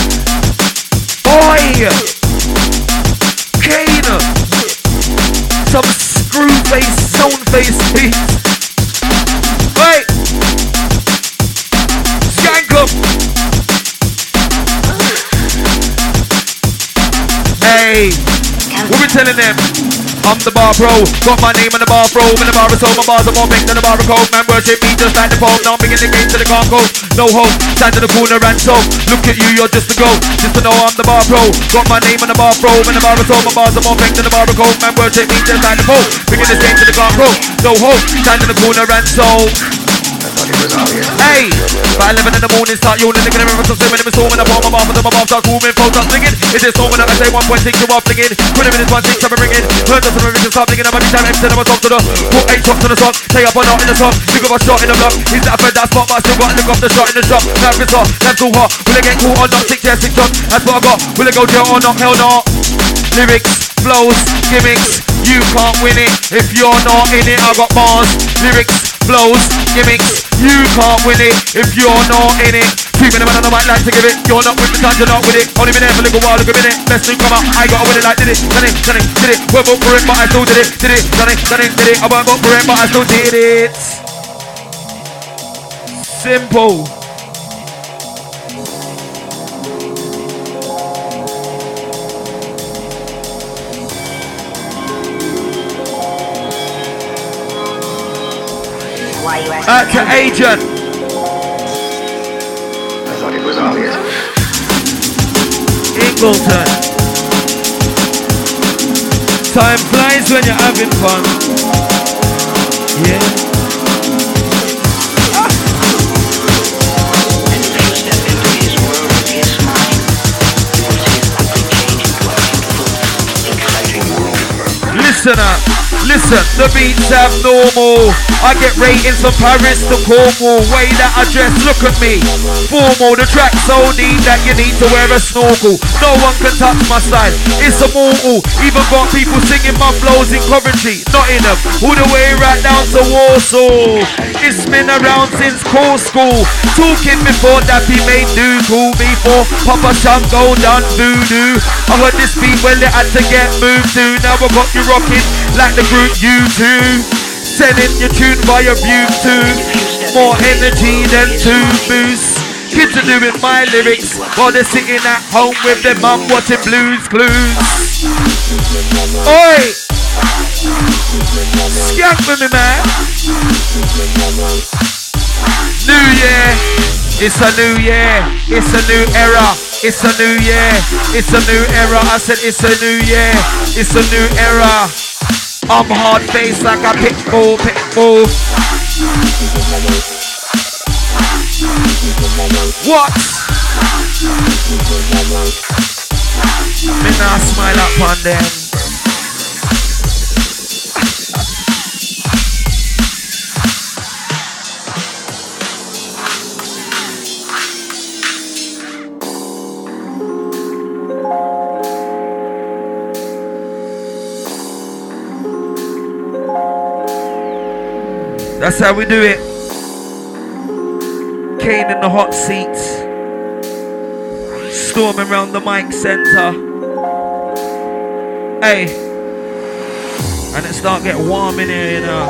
Boy, Kane, some screw face, zone face beats. Wait, skank 'em. Hey, what we telling them? I'm the bar pro, got my name on the bar pro. In the bar is so my bars are more big than the bar of coke. Man worship me just like the Pope. Now I'm bringing the game to the can't cope. No hope, stand in the corner and so. Look at you, you're just a go. Just to know I'm the bar pro, got my name on the bar pro. In the bar is so my bars are more big than the bar of coke. Man worship me just like the Pope. Bringing this game to the can't cope. No hope, stand in the corner and so. Hey, by 11 in the morning start yawning, thinking of everything when I'm storming up on my bar, my bar starts moving, phone starts singing. Is it storming up? I say 1.6 to off singing. 20 minutes, 1.6, I'm ringing. Heard the revision start thinking about every time every time I talk to the put 8 shots on the song, take up or not in the song. Think of a shot in the block. He's not for that spot, but I still got to look off the shot in the shop. Now it's hot, that's too hot. Will I get caught or not? 6 years, 6 shots. That's what I got. Will I go jail or not? Hell no. Lyrics, flows, gimmicks. You can't win it if you're not in it. I got bars, lyrics, flows, gimmicks. You can't win it if you're not in it. 2 minutes man on the mic like to give it. You're not with the time, you're not with it. Only been there for a little while, look a minute. Best to come out, I gotta win it like did it. Done it, did it. Weren't booked for it, but I still did it. Did it, done it, did it. I weren't booked for it, but I still did it. Simple. Out to Agent. I thought it was obvious. Ingleton. Time flies when you're having fun. Yeah. And if you step into his world with his mind, you will see it quickly change into a beautiful, exciting world. Listen up. Listen, the beats abnormal. I get ratings from Paris to Cornwall. Way that I dress, look at me. Formal, the track so deep that you need to wear a snorkel. No one can touch my style, it's immortal. Even got people singing my flows in Coventry, Nottingham, all the way right down to Warsaw. It's been around since core school. Talking before that he made do. Call me for Papa Shango done voodoo. I heard this beat well it had to get moved to. Now I got you rocking like the group U2. Sending your tune via Bluetooth. More energy than 2 boosts. Kids are doing my lyrics while they're sitting at home with their mum watching Blue's Clues. Oi! Skank with me, man. New year. It's a new year. It's a new era. It's a new year. It's a new era. I said it's a new year. It's a new era. I'm hard faced like a pitbull. What? Me nah smile up on them. That's how we do it. Kane in the hot seat, storming around the mic center. Hey, and it start getting warm in here, you know.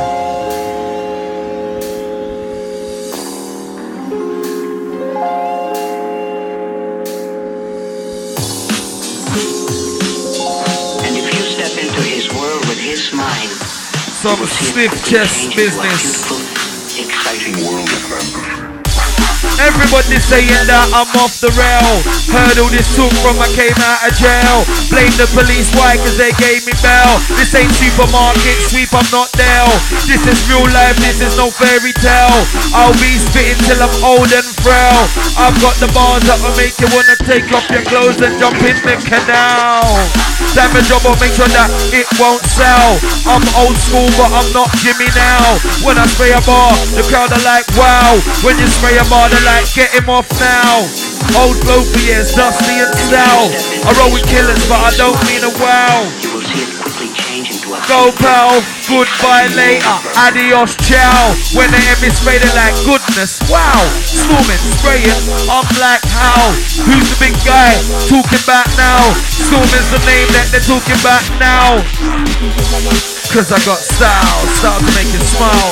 And if you step into his world with his mind, some swift chess business. Exciting world. Everybody saying that I'm off the rail. Heard all this talk from I came out of jail. Blame the police, why? Cause they gave me bail. This ain't supermarket sweep, I'm not there. This is real life, this is no fairy tale. I'll be spitting till I'm old and frail. I've got the bars that will make you wanna take off your clothes and jump in the canal. Damage job will make sure that it won't sell. I'm old school but I'm not Jimmy now. When I spray a bar, the crowd are like wow. When you spray a bar, they're like get him off now. Old blow for years, dusty and stale. I roll with killers but I don't mean a wow. You will see it quickly change into a Go pal, goodbye later, adios ciao. When they hear me spray they're like goodness, wow. Storming, spraying, I'm like how? Who's the big guy talking back now? Storming's the name that they're talking back now. Cause I got style, style to make you smile.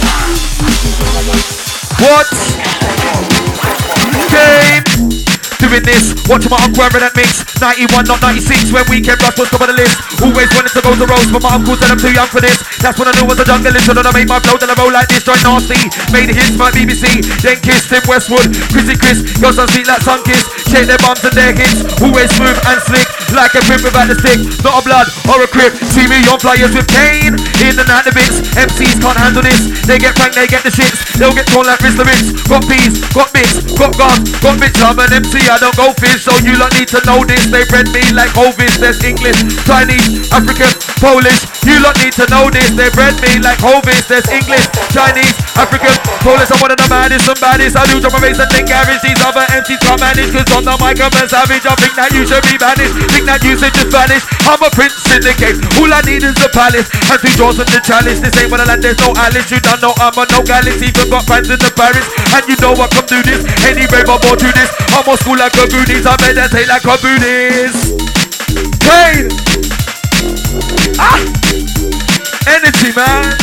What? Game. Do doing this. Watching my uncle wearing that mix. 91, not 96, when Weekend Rush was top of the list. Always wanted to go to Rose, but my uncle said I'm too young for this. That's when I knew I was a junglist. So then I made my flow, then I roll like this, joint nasty. Made the hits, my BBC, then kissed Tim Westwood. Chrissy Chris, girls on sweet like sun kiss. Shake their bums and their hips. Always smooth and slick, like a grip without the stick. Not a blood or a crip. See me on flyers with Kane. In and out the mix. MCs can't handle this. They get frank, they get the shits. They'll get torn like Mr. Ritz. Got peas, got bits, got guns, got bits. I'm an MC, I don't go fish. So you lot need to know this. They bred me like Hovis. There's English, Chinese, African, Polish. You lot need to know this. They bred me like Hovis. There's English, Chinese, African, Polish. I'm one of the maddest and baddest. I do drum and bass and think average. These other MCs can't manage. Cause on the mic I'm a savage. I think that you should be banished. Think that you should just vanish. I'm a prince in the game. All I need is a palace. And 2 jaws and the chalice. This ain't what I land, there's no Alice. You don't know I'm a no gallus. Even got fans in the Paris. And you know I come do this. Any rave I'm more to this. I'm on school like a Buddhist. I meditate like a Buddhist. Kane! Ah! Energy, man!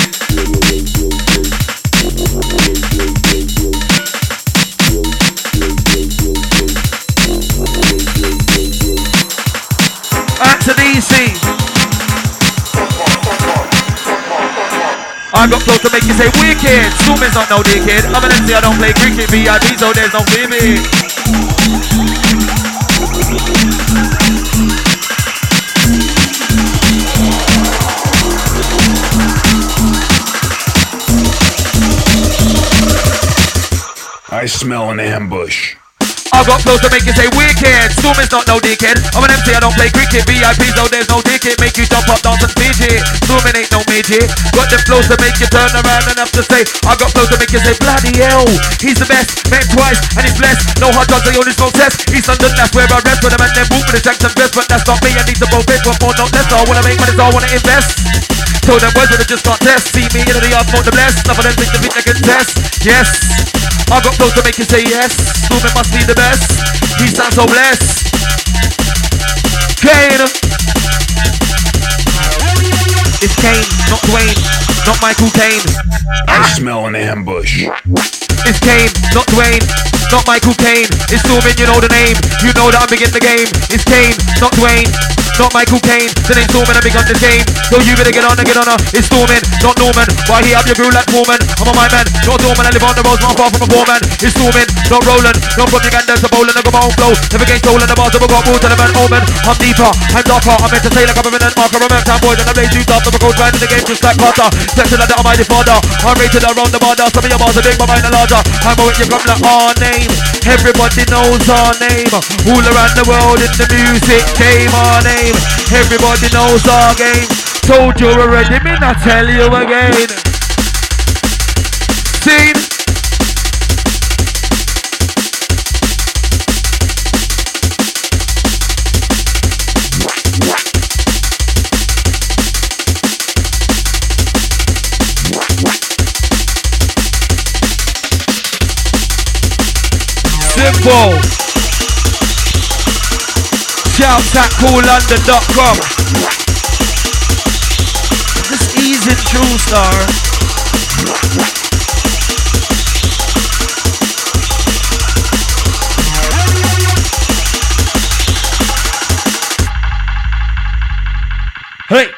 Answer DC. I got close to make you say wicked. Zooming's not no dickhead. I'm an MC, I don't play cricket. VIP, so there's no limit. I smell an ambush. I got close to make you say wicked. Zooming's not no dickhead. I'm an MC, I don't play cricket. VIP, so there's no dickhead. Make you jump up, dance and fidget. Zooming ain't no midget. Got them flows to make you turn around and have to say. I got flows to make you say bloody hell. He's the best, met twice and he's blessed. No hard drugs, I only smoke test. East London, that's where I rest. With a man then boot with the Jackson vest. But that's not me, I need to both big. One more, not less. I wanna make money, so I wanna invest. So them words that I just can't test. See me in the yard, smoke the bless. None of them think they can test. Yes, I got flows to make you say yes. Zooming must be the best. He sounds so blessed. Kane. It's Kane, not Dwayne, not Michael Caine. I smell an ambush. It's Kane, not Dwayne, not Michael Caine. It's Zooming, you know the name. You know that I'm big in the game. It's Kane, not Dwayne, not Michael Caine. The name's Zooming, I'm big on this game. So you better get on and get on her. It's Zooming, not Norman. Why he have your groove like Foreman? I'm a my man, not Norman. I live on the roads, not far from a poor man. It's Zooming, not Roland. Not from Uganda to Poland. I got my own flow. Never get stolen. The bars never got moved to the man Omen. I'm deeper, I'm darker. I'm meant to say like I'm a minute marker. I'm a town boys and I blaze you top. I'm a coach man in the game just like Carter. Section like the Almighty Father. I'm rated around the border. Some of your bars are big, but mine are larger. I'm a you come like our name. Everybody knows our name. All around the world in the music game, our name. Everybody knows our game. Told you already, me not tell you again. Scene. Simple. Shouts at coollondon.com. This easy true star. Hey.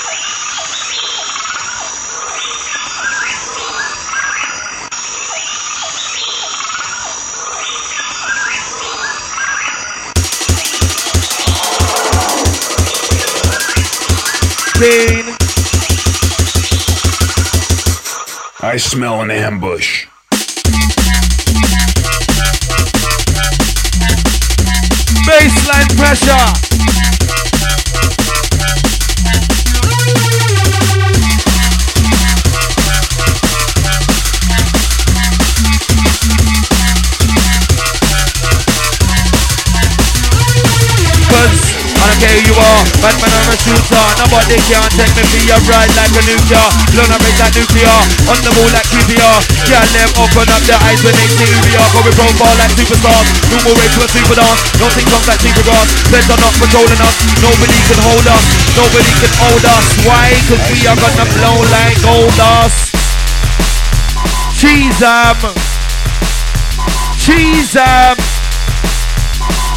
Pain. I smell an ambush. Baseline pressure. I don't care who you are, Batman or a shooter. Nobody can take me for your ride like a nuclear. Learn to make that nuclear, on the ball like QPR. Yeah, them open up their eyes when they see who we are. Go with profile like superstars, do more way to a super dance. Don't think songs like super grass, feds are not controlling us. Nobody can hold us, nobody can hold us. Why? Cause we are gonna blow like gold dust. Cheese 'em, cheese 'em.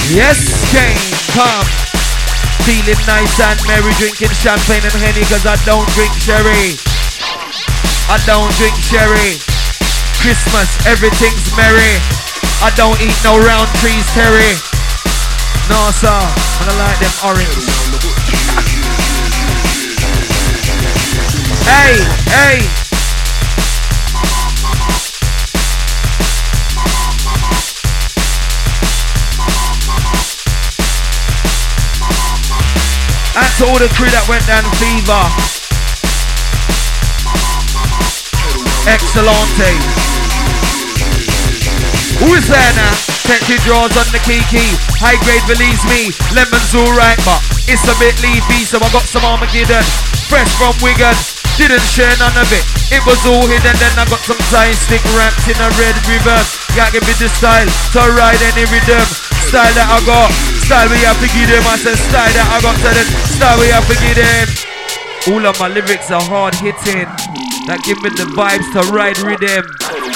Yes, Kane, come. Feeling nice and merry, drinking champagne and Henny, cause I don't drink sherry. I don't drink sherry. Christmas, everything's merry. I don't eat no round trees, Terry. No, sir, I don't like them orange. Hey, hey. And to all the crew that went down Fever. Excellente. Who's there now? Tetchy draws on the kiki. High grade believes me. Lemon's alright, but it's a bit leafy, so I got some Armageddon. Fresh from Wigan. Didn't share none of it. It was all hidden. Then I got some Thai stick wrapped in a red ribbon. Gotta give me the style to ride any rhythm. Style that I got. Style we have to give them. I said style that I got. So then style we have to give them. All of my lyrics are hard hitting. That give me the vibes to ride rhythm.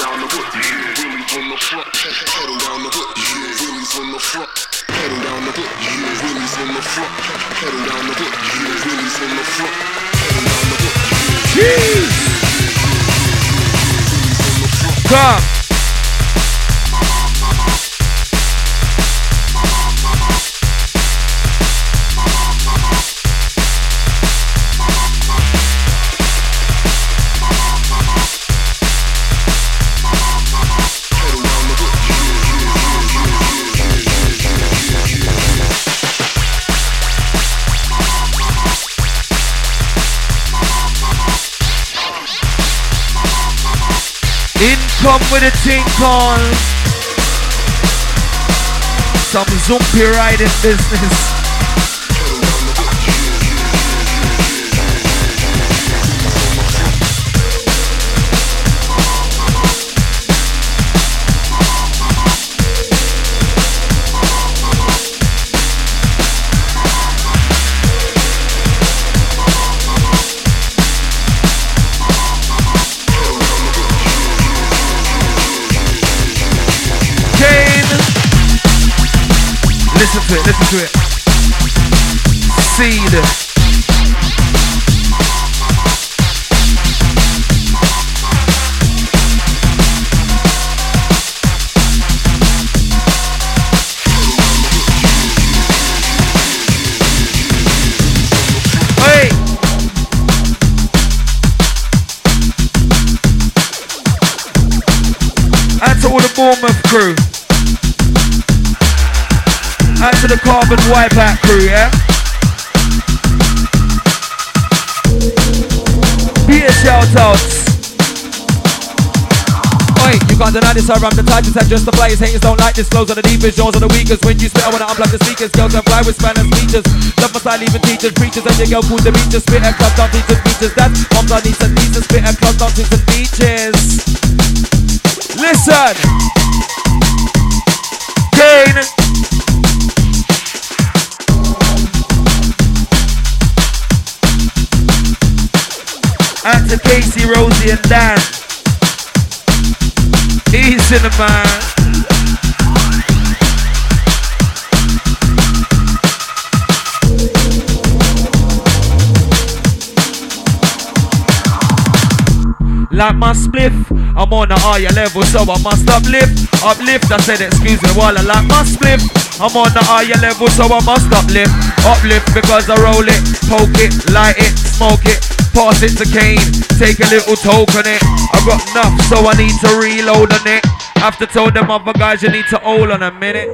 Jeez. Come. Come with a thing called some zombie riding business. Listen to it. Seed. Hey. And to all the Bournemouth crew. Out to the Carbon Wipeout crew, yeah? Be a shout-outs. Oi, you can't deny this, I'm the tightest and just the players. Haters don't like this, flows on the deepest, jaws on the weakest. When you spit, I wanna unplug the speakers. Girls can fly with Spanish speeches. Love my style, even teachers, preachers. And your girl called the beaches. Spit and club down teachers, beaches. That's moms on these and teachers. Spit and club down teachers, beaches. Listen. Kane. And to Casey, Rosie and Dan. He's in the man. Like my spliff, I'm on a higher level, so I must uplift. I said excuse me while I like my spliff. I'm on a higher level, so I must uplift because I roll it, poke it, light it, smoke it. Pass it to Kane, take a little toke on it. I got enough, so I need to reload on it. Have to tell them other guys you need to hold on a minute.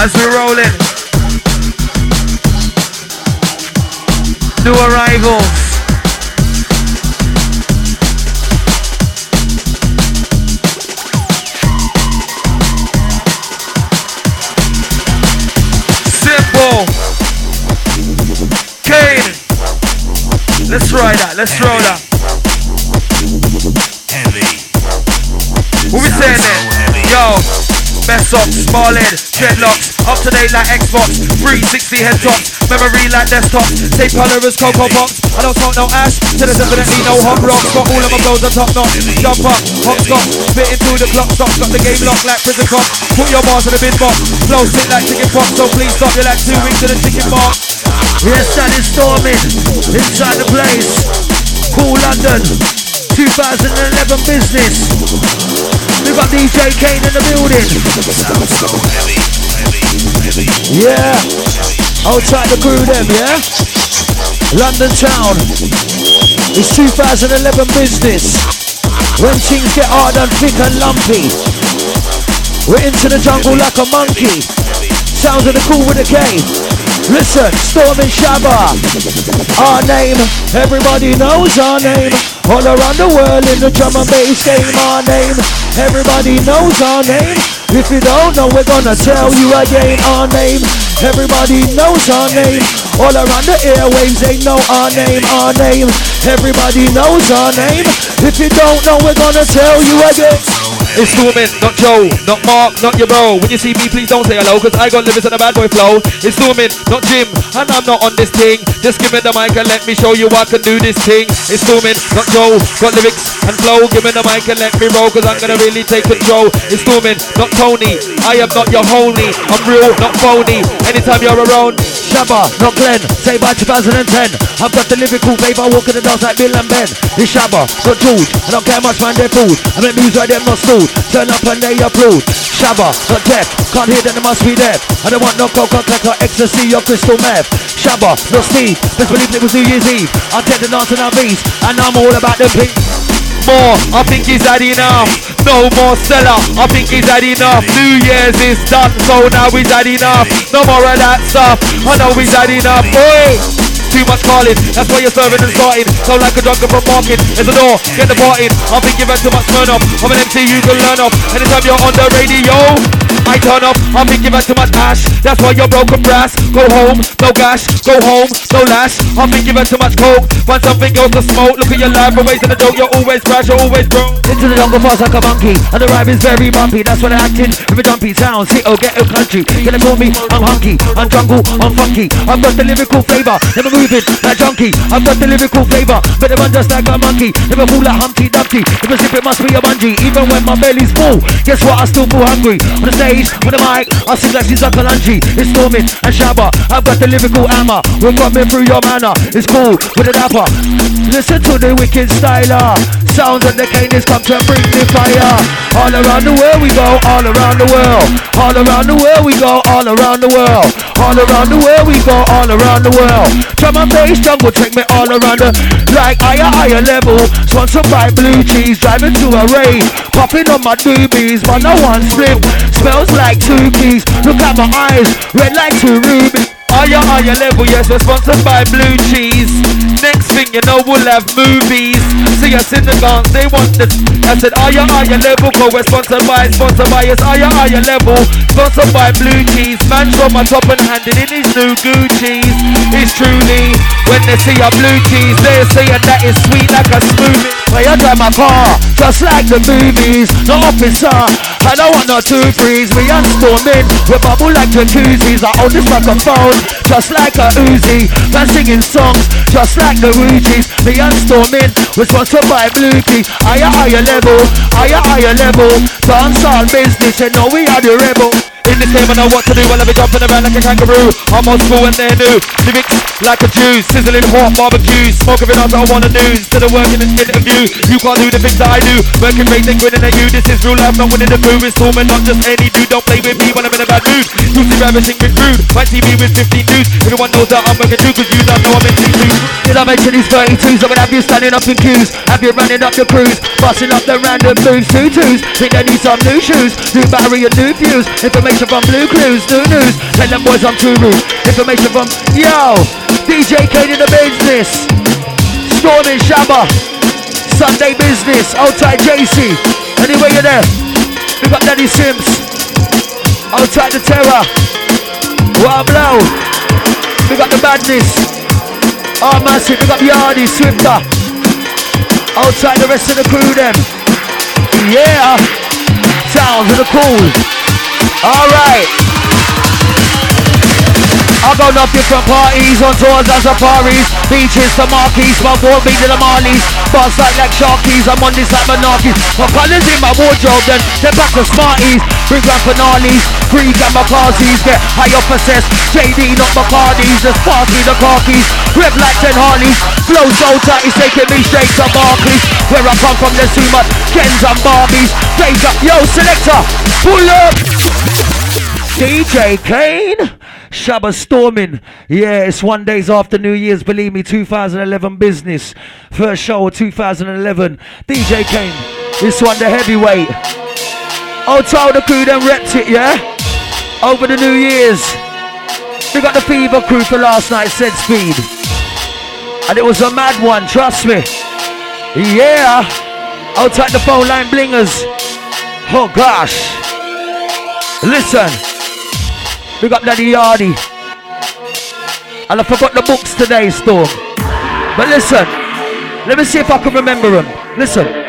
as we're rolling. New arrivals. Simple. Kane. Let's ride that. Let's roll that. What we saying then? Yo. Mess up, small head, dreadlocks, up to date like Xbox, 360 head tops, memory like desktops, tape color as Cocoa Pops. I don't smoke no ash, so there's definitely no hot rocks. Got all of my blows on top notch, jump up, hop stop, spit into the clock stop, got the game locked like prison cops. Put your bars in the bin box, flow sit like chicken pox, so please stop, you're like 2 weeks to the chicken mark. Yes, that is storming, inside the place, cool London, 2011 business. We got DJ Kane in the building. Yeah, outside the crew them, yeah? London town. It's 2011 business. When things get hard and thick and lumpy, we're into the jungle like a monkey. Sounds of the cool with a K. Listen, Storm and Shabba. Our name, everybody knows our name. All around the world in the drum and bass game, our name. Everybody knows our name. If you don't know, we're gonna tell you again. Our name, everybody knows our name. All around the airwaves, they know our name. Our name, everybody knows our name. If you don't know, we're gonna tell you again. It's Stormin, not Joe, not Mark, not your bro. When you see me, please don't say hello, cause I got lyrics and a bad boy flow. It's Stormin, not Jim, and I'm not on this thing. Just give me the mic and let me show you I can do this thing. It's Stormin, not Joe, got lyrics and flow. Give me the mic and let me roll, cause I'm gonna really take control. It's Stormin, not Tony, I am not your homie. I'm real, not phony, anytime you're around. Shabba, not Glenn, say by 2010. I've got the lyrical flavor, walking the dance like Bill and Ben. It's Shabba, not George, I don't care much man, they're food. I make music right, them not stalled. Turn up and they applaud. Shabba, not deaf, can't hear them, they must be deaf. I don't want no Coca-Cola, ecstasy or crystal meth. Shabba, not Steve, best believe it was New Year's Eve. I take the dance and I beast, and I'm all about the pink. More, I think he's had enough. No more Stella, I think he's had enough. New Year's is done, so now he's had enough. No more of that stuff, I know he's had enough. Boy, too much calling, that's why you're serving and starting. Sound like a drunken from market, there's a door, get the part in. I think you've had too much turn up, I'm an MC you can learn off. Anytime you're on the radio, I turn up, I think you've had too much ash. That's why you're broken brass. Go home, no gash, go home, no lash. I think you've had too much coke, find something else to smoke. Look at your life, always in the joke, you're always crash, you're always broke. Into the jungle fast like a monkey, and the rhyme is very bumpy. That's when I'm acting with a jumpy sound. Sit or get a country, gonna call me, I'm hunky, I'm jungle, I'm funky. I've got the lyrical flavor, never moving like junkie. I've got the lyrical flavor, better run just like a monkey. Never fool like Humpty Dumpty, if a sip it must be a bungee. Even when my belly's full, guess what, I still feel hungry. On the stage, with the mic, I sing like she's a Kalanji. It's Stormin and Shabba, I've got the lyrical hammer. We're coming through your manner, it's cool with a dapper. Listen to the wicked styler, sounds of the canes come to bring the fire. All around the world we go, all around the world. All around the world we go, all around the world. All around the world we go, all around the world. Drum and bass jungle, take me all around the, like higher level. Sponsored by Blue Cheese, driving to a rave, popping on my doobies, 101 split, smells like 2 keys. Look at my eyes, red like 2 rubies. Higher level, yes, we're sponsored by Blue Cheese. Next thing you know, we'll have movies. See us in the dance, they want this. I said higher level, go, we're sponsored by us. Higher level, sponsored by Blue Cheese. Man from my top and handed in his new Gucci's. It's truly, when they see a Blue Cheese, they're saying that it's sweet like a smoothie. Where I drive my car, just like the movies. No officer, I don't want no 2-3s. We unstorming, we bubble like jacuzzis. I own this microphone, just like a Uzi. Man singing songs, just like the Woogies. Me unstorming, we're sponsored by Blue Key. Higher level, higher level. Dancehall business, you know we are the rebel. In this game I know what to do, while I be jumping around like a kangaroo. I'm old school and they're new, lyrics like a Jew. Sizzling hot barbecues, smoking it out I wanna do. Instead of working in interview, you can't do the things that I do. Working rate and grinning at you, this is real life, not winning the crew. It's Stormin, not just any dude, don't play with me when I'm in a bad mood. Juicy ravishing with rude, my TV with 15 dudes. Everyone knows that I'm working too, cause you don't know I'm in too. Did I mention these 32s? I'm gonna have you standing up in queues, have you running up the cruise, busting up the random moves, 2-2s. Think they need some new shoes, new battery and new fuse. Information Information from Blue Clues, new news. Tell them boys I'm too rude. Information from, yo, DJ Kane in the business. Storming Shabba. Sunday business. Outside JC. Anyway you're there. We got Daddy Sims. Outside the Terror. Wow, blow. We got the badness. Oh, massive. We got Yardy, Swifter. Outside the rest of the crew, them. Yeah. Sounds of the cool. Alright. I go nothing from parties on tours and safaris, beaches to marquees, my won't be to the Marlies. Boss like sharkies, I'm on this like monarchies. My colours in my wardrobe, then they're back to Smarties. Bring grand finales, free gamma classes, get high up assess. JD not McCarthy's, the sparky the car keys. Rev like 10 Harleys, flow so tight, he's taking me straight to Barclays. Where I come from, there's too much Kens and Barbies. Take up, yo selector, pull up. DJ Kane. Shabba storming. Yeah, it's 1 day after New Year's. Believe me, 2011 business. First show of 2011. DJ Kane. This one the heavyweight. Oh, tell the crew them repped it, yeah? Over the New Year's. We got the Fever crew for last night, said speed. And it was a mad one, trust me. Yeah. Outside the phone line blingers. Oh gosh. Listen. We got Daddy Yardy. And I forgot the books today, Storm. But listen, let me see if I can remember them. Listen.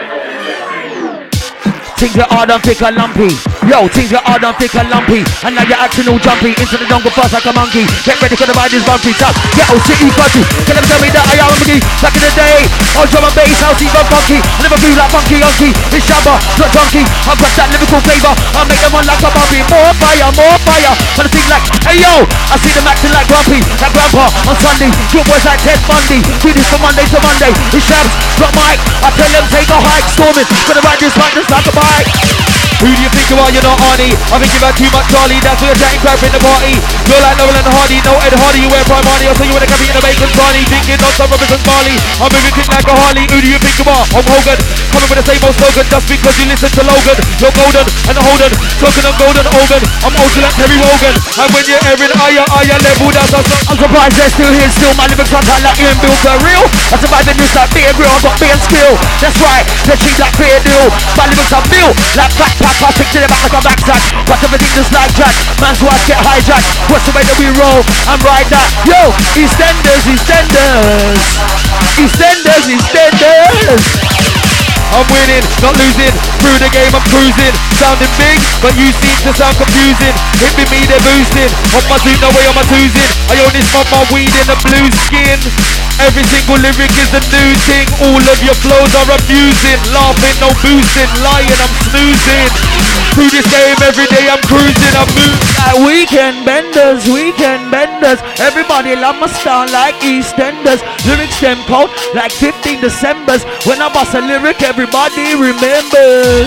Things get hard and thick and lumpy. Yo, things get hard and thick and lumpy. And now you're acting all jumpy. Into the jungle fast like a monkey. Get ready for the ride is bumpy. Top, ghetto city country. Can them tell me that I am a McGee? Back in the day, I was drum and bass, house even funky. I never feel like funky unky. It's Shabba, not donkey. I've got that lyrical flavor. I make them run like a bumpy. More fire, more fire. And I think like, hey yo, I see them acting like grumpy. Like grandpa on Sunday. Good boys like Ted Bundy. Do this from Monday to Monday. It's Shabs, drop mic. I tell them take a hike. Storming, gonna ride this mic just like a bike. Who do you think you are? You're not Arnie. I think you've had too much Charlie. That's why you're chatting crap in the party. You're like Noel and Hardy. No Ed Hardy. You wear prime Hardy. I'll tell you when I can be in a bacon sarnie. Thinking not some Robinson Marley. I'm moving quick like a Harley. Who do you think you are? I'm Hogan. Coming with the same old slogan. Just because you listen to Logan. You're golden and Holden. Talking on golden Hogan. I'm older like Terry Wogan. And when you're airing higher level, that's a song. I'm surprised they're still here. Still my lyrics are tight like Ian Bill for real. I survived the news like beer grill. I've got beer skill. That's right. They're cheap like beer deal. My lyrics are real. Like backpack. I stick to the back like a backsack. But everything just like Jack. Man's wife get hijacked. What's the way that we roll and ride that? Yo, EastEnders, EastEnders. EastEnders, EastEnders. I'm winning, not losing. Through the game I'm cruising. Sounding big, but you seem to sound confusing. Hit me, they're boosting. On my suit, no way on my twosing. I only smoke my weed in a blue skin. Every single lyric is a new thing. All of your flows are amusing. Laughing, no boosting. Lying, I'm snoozing. Through this game every day I'm cruising. I'm moving. Like weekend benders, weekend benders. Everybody love my style like EastEnders. Lyrics them cold like 15 Decembers. When I bust a lyric everybody remembers.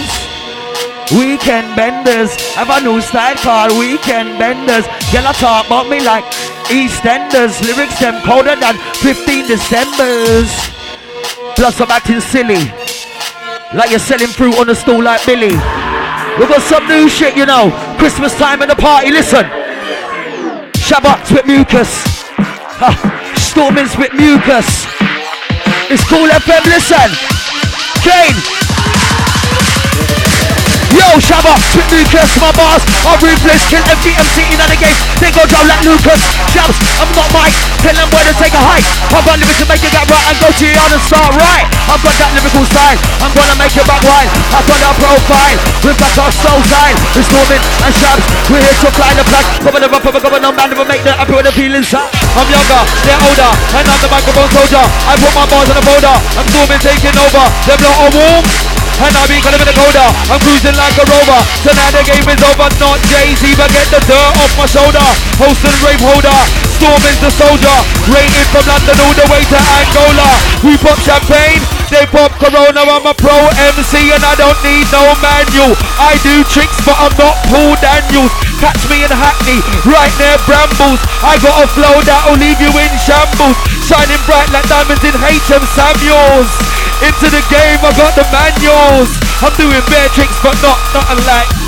Weekend benders. Have a new style called weekend benders. Girl I talk about me like EastEnders. Lyrics them colder than 15 Decembers. Plus I'm acting silly. Like you're selling fruit on the stool like Billy. We got some new shit, you know. Christmas time in the party, listen. Shabba spit mucus. Storming spit mucus. It's Cool FM, listen. Kane. Yo, Shabba, spit mucus, my bars are ruthless. Kill empty MC in the game. They go down like Lucas. Shabs, I'm not Mike. Tell them where to take a hike. I've got lyrics to make it get right and go to you on and start right. I've got that lyrical style. I'm gonna make it back wide. I've got that profile. We've got our soul side. It's Storming and Shabs. We're here to fly the flag. Coming up, going on, man, never make that happy with the feelings. I'm younger, they're older, and I'm the microphone soldier. I put my bars on the folder. I'm Storming taking over. They're not a warm. And I be kind of in the coda. I'm cruising like a rover. So now the game is over. Not Jay-Z, but get the dirt off my shoulder. Host and rave holder. Storming's the soldier. Rated from London all the way to Angola. We pop champagne, they pop Corona. I'm a pro MC and I don't need no manual. I do tricks but I'm not Paul Daniels. Catch me in Hackney, right near Brambles. I got a flow that'll leave you in shambles. Shining bright like diamonds in H.M. Samuels. Into the game, I got the manuals. I'm doing bare tricks but not alike.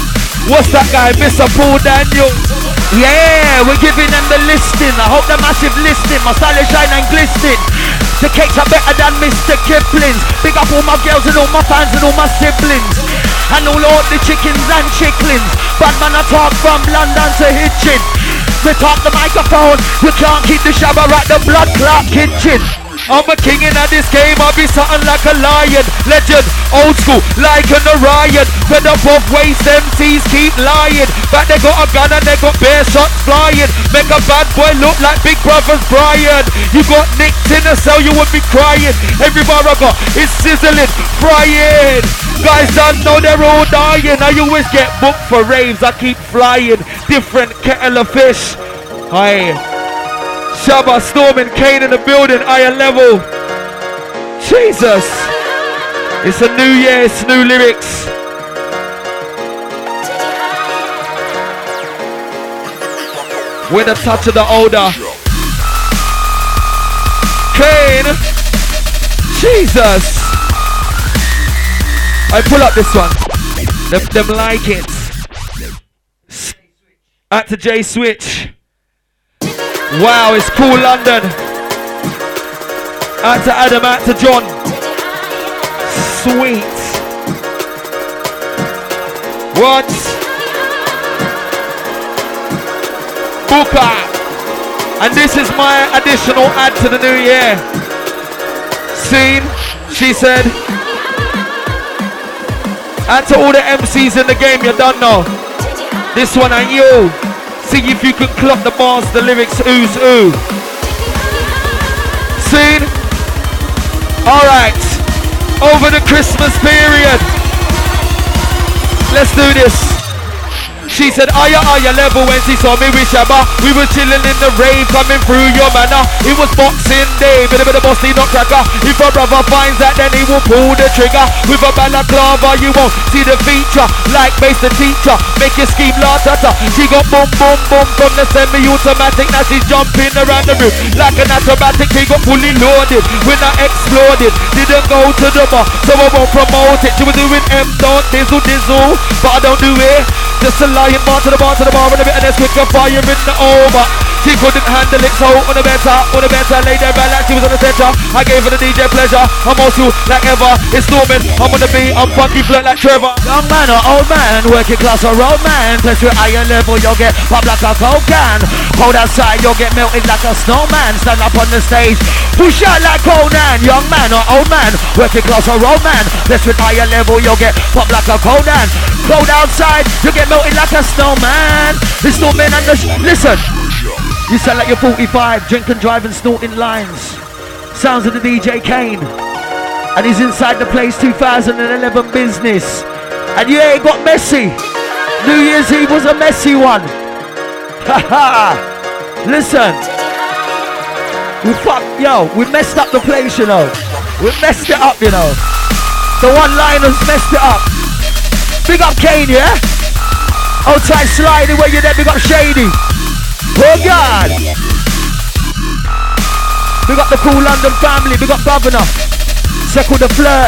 What's that guy, Mr. Paul Daniel? Yeah, we're giving them the listing. I hope the massive listing. My style is shine and glistening. The cakes are better than Mr. Kipling's. Big up all my girls and all my fans and all my siblings. And all the chickens and chicklings. Bad man, I talk from London to Hitchin. We talk the microphone. We can't keep the shabba at the blood clot kitchen. I'm a king in this game, I'll be something like a lion. Legend, old school, like an Orion. Fed up of waste, MCs keep lying. But they got a gun and they got bare shots flying. Make a bad boy look like Big Brother's Brian. You got nicked in a cell, you would be crying. Every bar I got is sizzling, frying. Guys don't know they're all dying. I always get booked for raves, I keep flying. Different kettle of fish. Hi. Shabba, Storm and Kane in the building, higher level. Jesus. It's a new year, it's new lyrics. With a touch of the older. Kane. Jesus. I pull up this one. Them like it. Out to J Switch. Wow, it's cool London. Out to Adam, out to John. Sweet. What? Booker. And this is my additional add to the new year. Scene, she said. Out to all the MCs in the game, you don't know. This one and you. See if you can clock the bars, the lyrics, oohs, ooh. Scene? Alright. Over the Christmas period. Let's do this. She said, aya level when she saw me with Shabba. We were chilling in the rave, coming through your manor. It was Boxing Day, bit of bossy nutcracker. If a brother finds that, then he will pull the trigger. With a balaclava, you won't see the feature. Like base the teacher, make you scream la tata. She got boom boom boom from the semi-automatic. Now she's jumping around the room like an acrobatic. She got fully loaded when I exploded. Didn't go to the bar, so I won't promote it. She was doing M, don't dizzle dizzle, but I don't do it. Just a lying bar to the bar and a bit of this quicker fire in the over. She couldn't handle it, so on the better, lay there right like she was on the center. I gave her the DJ pleasure, I'm also like ever. It's storming, I'm on the beat, I'm funky, flirt like Trevor. Young man or old man, working class or old man. Plus with higher level, you'll get pop like a coke can. Cold outside, you'll get melted like a snowman. Stand up on the stage, push out like Conan. Young man or old man, working class or old man. Plus with higher level, you'll get pop like a Conan. Cold outside, you get melted like a snowman. It's storming and listen. You sound like you're 45, drinking, driving, snorting lines. Sounds of the DJ Kane. And he's inside the place 2011 business. And yeah, it got messy. New Year's Eve was a messy one. Haha. Listen. We messed up the place, you know. We messed it up, you know. The one-liners messed it up. Big up Kane, yeah? Outside sliding where you're there, big up Shady. Oh God! Big up the cool London family, big up Governor. Circle the Flirt.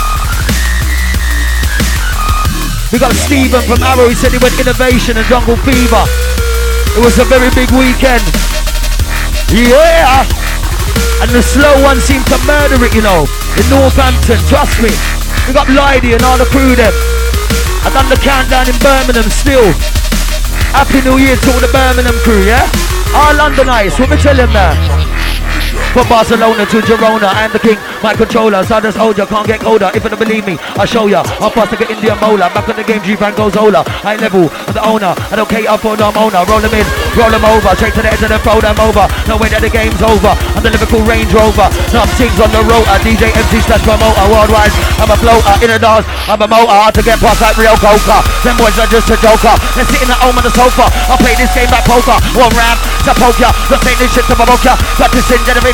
Big up Stephen from Arrow, he said he went Innovation and Jungle Fever. It was a very big weekend. Yeah! And the slow one seemed to murder it, you know. In Northampton, trust me. Big up Lydie and all the crew them. I done the countdown in Birmingham still. Happy New Year to all the Birmingham crew, yeah? All Londonites, what me tell them there? From Barcelona to Girona, I am the king, my controller. So I just hold ya, can't get colder. If you don't believe me, I'll show ya. I'll pass like an Indian bowler. Back on the game, G-Fan goes Ola. High level, I'm the owner. I don't cater for no owner. Roll them in, roll them over. Straight to the edge and then throw them over. No way that the game's over. I'm the Liverpool Range Rover. Numb things on the rotor. DJ MC / promoter worldwide. I'm a floater in the dance. I'm a motor. Hard to get past like real coca. Them boys are just a joker. They're sitting at home on the sofa. I play this game like poker. One round to poke ya. Not saying this shit to provoke ya. Practicing, generate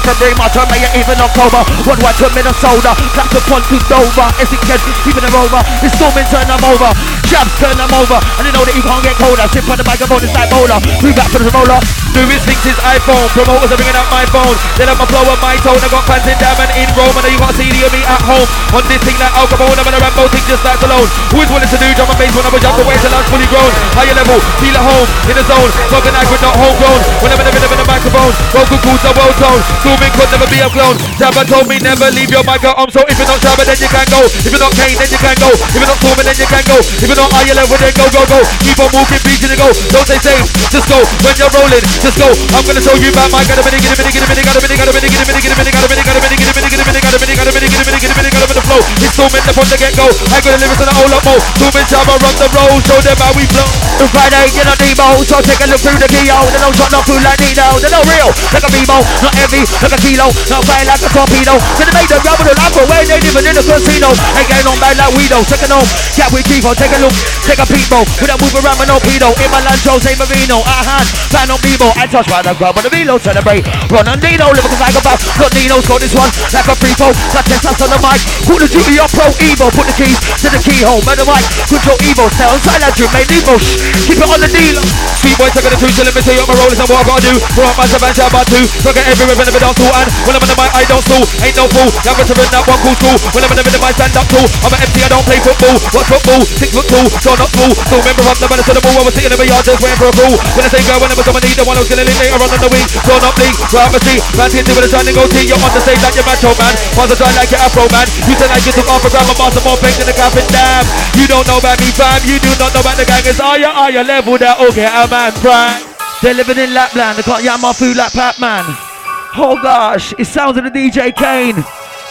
February, March, or May, even October. 1 to Minnesota, Clapton Pond to Dover. Essex Kent, keeping them over. It's storming, turn them over. Jabs, turn them over. And they know that you can't get colder. Sip on the microphone, it's like bowler. Move back to the roller. Louis thinks his iPhone. Promoters are bringing out my phone. They have my flow and my tone. I got fans in Diamond in Rome. And you got to see the me at home. On this thing like Al Capone. I'm in a Rambo thing just like alone. Who is willing to do drum and bass when I'm a jump away till I'm fully grown? Higher level, feel at home, in the zone. Talking accurate, not homegrown. When I'm in the rhythm in the microphone. Vocal calls are well toned. Zooming could never be a clone. Jabba told me never leave your mic at home. So if you're not Jabba, then you can go. If you're not Kane, then you can go. If you're not Storming, then you can go. If you're not higher level, then go, go, go. Keep on walking, beating to go. Don't say safe, just go. When you're rolling, just go. I'm gonna show you about my got a minute, get a minute, get a minute, got a minute, got a minute, get a minute, get a minute, got a minute, got a minute, get a minute, get a minute, got a minute, got a minute, get a minute, get a minute, got a minute, flow. It's Storming the from the get go. I got the lyrics and a whole lot more. Storming Jabba run the road, show them how we flow. On Friday, you're not Demo, so take a look through the keyhole. They don't shot no food like Nino. They're not real, like a Bebo, not heavy, like a kilo, not flying like a torpedo. Then they made them rubber the lamp away, they living in the casino. Ain't getting on bad like we don't. Take a home, cat with Kivo, take a look, take a peep, bro. We don't move around with no pedo. In my lunch, Jose Marino, at hand, plan on Bebo. I touch by the grub on the Velo, celebrate. Run on Dino, live like a bath. Got Nino, score this one, like a free throw. Got test us on the mic, Call of Duty or Pro Evo. Put the keys to the keyhole, man the mic, control Evo. Stay on silent, you made Evo. Keep it on the deal. Sweet boy, take the two, so let me tell you what my role is and what I gotta do. Bro, I'm myself and shout about two. Look at every rhythm, never dance to. And when I'm on the mic, I don't fool. Ain't no fool, young veteran, that one cool school. When I'm in the rhythm, I stand up too. I'm an MC, I don't play football. What's football? 6'2", so not fool. So remember I'm the man to the ball. I was sitting in my yard just waiting for a call. When I say girl, whenever someone need the one who's gonna leave later on the week. So not bleak, grab a seat. Man's getting with a shining gold tee. You're on the stage like your macho man. Pass a try like your afro man. You sound like you took off a grab a master more paint than the cap and damn. You don't know about me fam, you do not know about the gang. It's all your level that okay, a man prime. They're living in Lapland, they can't yam my food like Pac-Man. Oh gosh, it sounds of the DJ Kane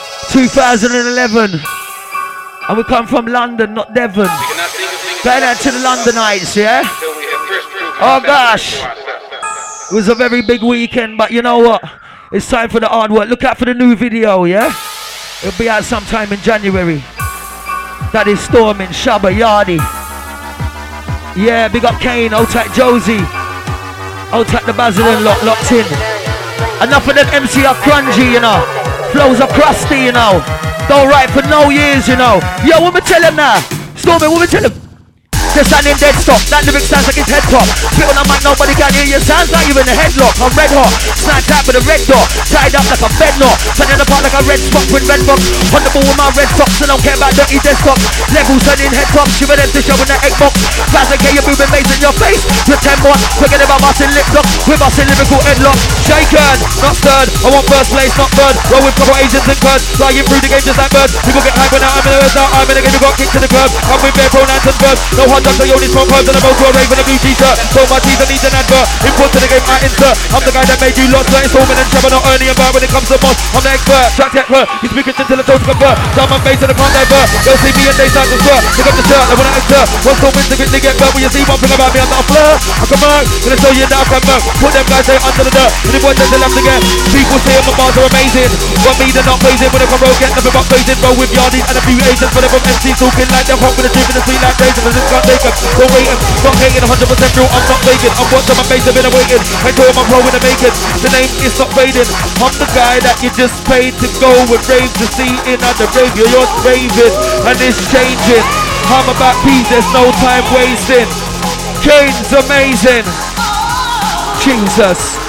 2011. And we come from London, not Devon. Going out to the Londonites, yeah? Oh gosh. It was a very big weekend, but you know what? It's time for the hard work. Look out for the new video, yeah? It'll be out sometime in January. That is Storming, Shabba, Yardi. Yeah, big up Kane, old tight Josie. Old tight the Bazillion locked in. Enough of them MC are grungy, you know. Flows are crusty, you know. Don't write for no years, you know. Yo, what we tell him now? Storming, what we tell him? Just standing dead stop, that lyric sounds like his head top. Spit on the mic, nobody can hear you. Sounds like you're in a headlock. I'm red hot, sniped out with a red dot. Tied up like a bed knot. Turning apart like a red spot with red box. On the ball with my red socks. I don't care about dirty desktop. Levels turning head tops. Shiver them to show in the egg box. 1000K, you're moving maze in your face. Pretend what? Forget about busting lip lock. We're busting lyrical headlock. Shaken, not stirred. I want first place, not third. Roll with couple Asians and Kurds. Flying through the game just like birds. People get hype when I'm in the earth. Now I'm in the game, we got kicked to the curb. Come with bare pronouns and verbs. No hot dogs, I only smoke herbs and I'm out to a rave in a blue t-shirt. So my teeth, I need an advert. Import to the game, I insert. I'm the guy that made you lost. It's Storming and Shabba, not Ernie and Bert. When it comes to Moss, I'm the expert. Track tech her. You speak it until the toes convert. Drum and bass and I can't divert. They'll see me and they start to swear. Pick up the shirt, I wanna exert. What's Storming to get burnt? When you see one thing about me, I'm not a flirt. I can murk, gonna show you that I can murk. Put them guys there under the dirt. And the boys they left again. People say my bars are amazing. But me, they're not praising. When I come road, get nothing but praising. Roll with Yardies and a few Asians. For them from MCs talking like they're hot with the truth and the sweet like raisin. I just can't take them. Don't wait them. Not hating 100% true. I'm not faking. I'm watching my face, I've been awaiting. I told my pro in the making. The name is not fading. I'm the guy that you just paid to go with rave to see in at the rave. You're raving and it's changing. I'm about peace, there's no time wasting. Kane's amazing. Jesus.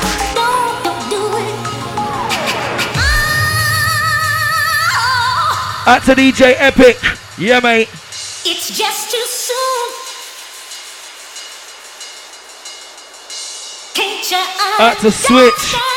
At the DJ Epic. Yeah, mate. It's just too soon. Can't you At the Switch. understand?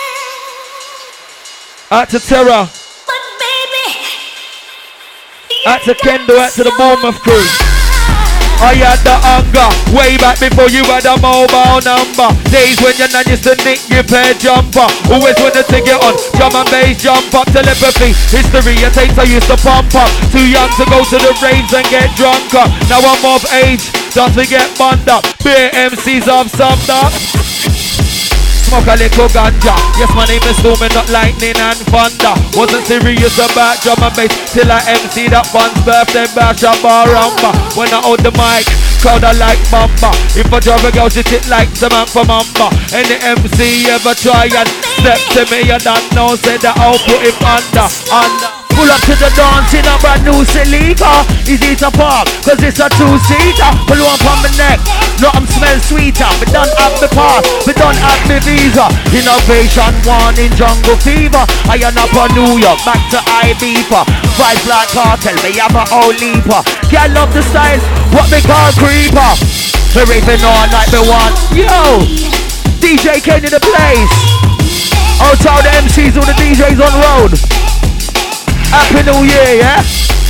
At the Terror. But baby, At the Kendo. At to the Bournemouth crew. I had the hunger way back before you had a mobile number. Days when your nan used to nick your pair jumper. Always wanted to get on drum and bass, jump up. Telepathy, history, your tapes I used to pump up. Too young to go to the raves and get drunker. Now I'm of age, don't forget bund up. Beer MCs I've summed up. Smoke a little ganja. Yes, my name is Storming, not lightning and thunder. Wasn't serious about drum and bass till I MC that fun's birthday bash up our rumba. When I hold the mic, crowd I like Mamba. If I drive a girl, she sit like the man from Mamba. Any MC ever try and step to me, you don't know, say that I'll put him under. Pull up to the dance in a brand new Celica. Easy to park, cause it's a two-seater. Pull one on my neck, nothing smells sweeter. We done have me pass, we done have me visa. Innovation one in Jungle Fever. I am up on New York, back to Ibiza. Vibes like cartel, me have a whole leaper. Girl love the style, what me call creeper. We raving all night, me want, yo, DJ Kane in the place. I'll tell the MCs, all the DJs on road. Happy New Year, yeah?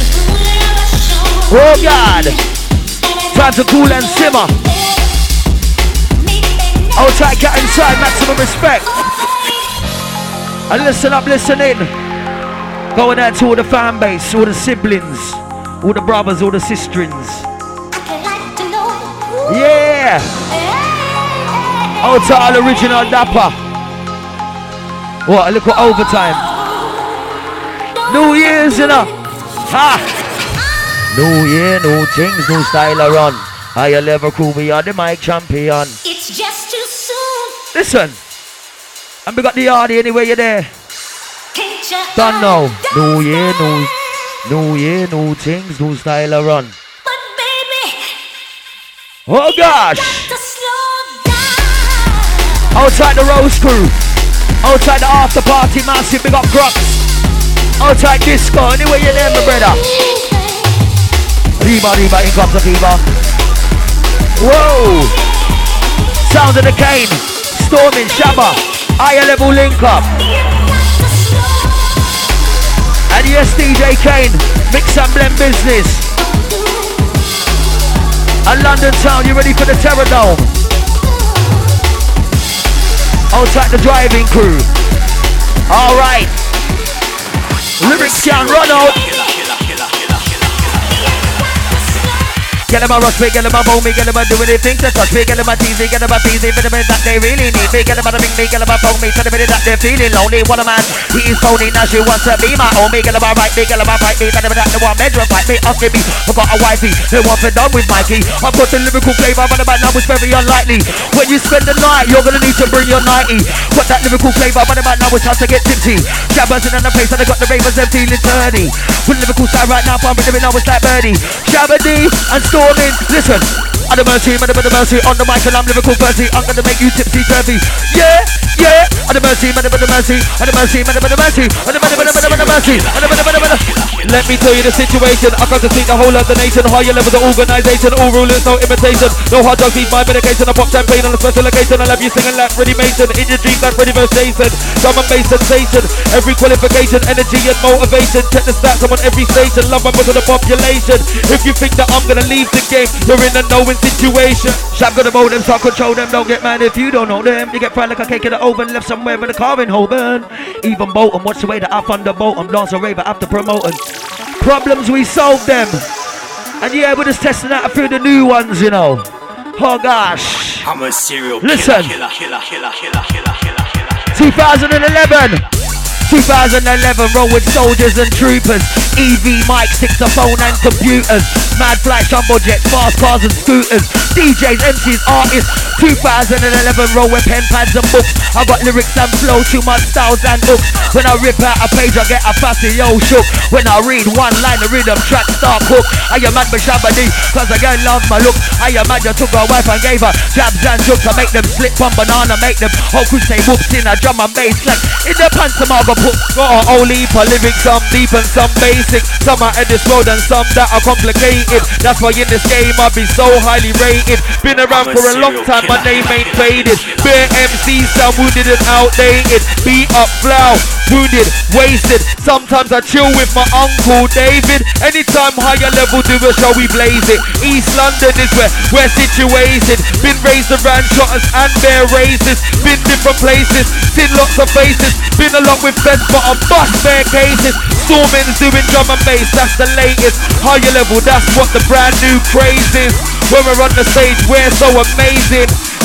Oh God. Time to cool and simmer. Outside, get inside, maximum respect. And listen up, listen in. Going out to all the fan base, all the siblings, all the brothers, all the sisterins. Yeah. Outside, all original Dapper. What, a little overtime. New Year's, you know. Ha! New Year, new things, new style of run. Higher level crew, we are the mic champion. It's just too soon. Listen. And we got the Yardy anyway, you're there. Can't you Done now. hide New Year, those new year, new things, new style of run. But baby, Oh gosh! got to slow down. Outside the Rose crew. Outside the after party, massive, big up Crocs. Outside disco, anyway you're there, my brother. Reba, in comes the fever. Whoa! Sound of the Kane. Storming, Shabba. Higher level link up. And yes, DJ Kane. Mix and blend business. And London town, you ready for the Terror Dome? Outside the driving crew. Alright. Lyrics can run out. Get them a rush me, get them a bone me, get them a do anything to touch me, get them a tease me, get them a tease me for the minute that they really need me, get them a ring me, get them a phone me for the minute that they're feeling lonely. What a man, he is phony, now she wants to be my homie, get them a write me, get them a fight me, for the minute that they want bedroom fight me, asking me, I got a wifey, they want to done with Mikey. I put the lyrical flavor, but about now it's very unlikely. When you spend the night, you're gonna need to bring your 90. Put that lyrical flavor, but about now it's time to get tipsy. Jabbers in the face, and I got the ravers, they're feeling dirty. With lyrical side right now, pumping them in, now it's like Birdie. Shabba D and Storming, listen. I'm the mercy, I'm the mercy on the mic and I'm lyrical Percy. I'm gonna make you tipsy turvy. Yeah, yeah. I'm the mercy, I'm the mercy, I'm the mercy, I'm the mercy, I'm the mercy, I'm the mercy. Let me tell you the situation. I got to see the whole of the nation. Higher levels of organization. All rulers, no imitation. No hard drugs, need my medication. I pop champagne on a special occasion. I love you singing like Freddie Mason. In your dreams like Freddie verse Jason. Drum and bass sensation. Every qualification, energy and motivation. Check the stats, I'm on every station. Love my to the population. If you think that I'm gonna leave the game, you're in a knowing situation. Shab gonna mold them, so I control them. Don't get mad if you don't know them. You get fried like a cake in the oven. Left somewhere in the car in Holborn. Even Bolton, watch the way that I thunderbolt. I'm dancing rave after promoting. Problems, we solve them. And yeah, we're just testing out a few of the new ones, you know. Oh gosh. I'm a serial Listen. killer. 2011, roll with soldiers and troopers. EV mics, dictaphone and computers. Mad flight, jumbo jets, fast cars and scooters. DJs, MCs, artists. 2011, roll with pen pads and books. I got lyrics and flow, too much styles and hooks. When I rip out a page, I get a fussy yo shook. When I read one line, the rhythm track start cook. I am mad with Shabba D, cause I girl love my look. I am mad, I took her wife and gave her jabs and jokes. I make them slip on banana, make them whole crew say whoops in a drum and bass. Like in the pants, I'm all gonna put got a whole heap of lyrics, some deep and some basic. Some are at this road and some that are complicated. That's why in this game I be so highly rated. Been around for a long time, my name ain't faded. Bare MCs sound wounded and outdated. Beat up, flow, wounded, wasted. Sometimes I chill with my uncle David. Anytime higher level do a show, we blaze it. East London is where we're situated. Been raised around shotters and bare races. Been different places, seen lots of faces. Been a lot with feds, but I bust bare cases. Storming's doing drum and bass, that's the latest. Higher level, that's what the brand new craze is. When we're on the stage, we're so amazing.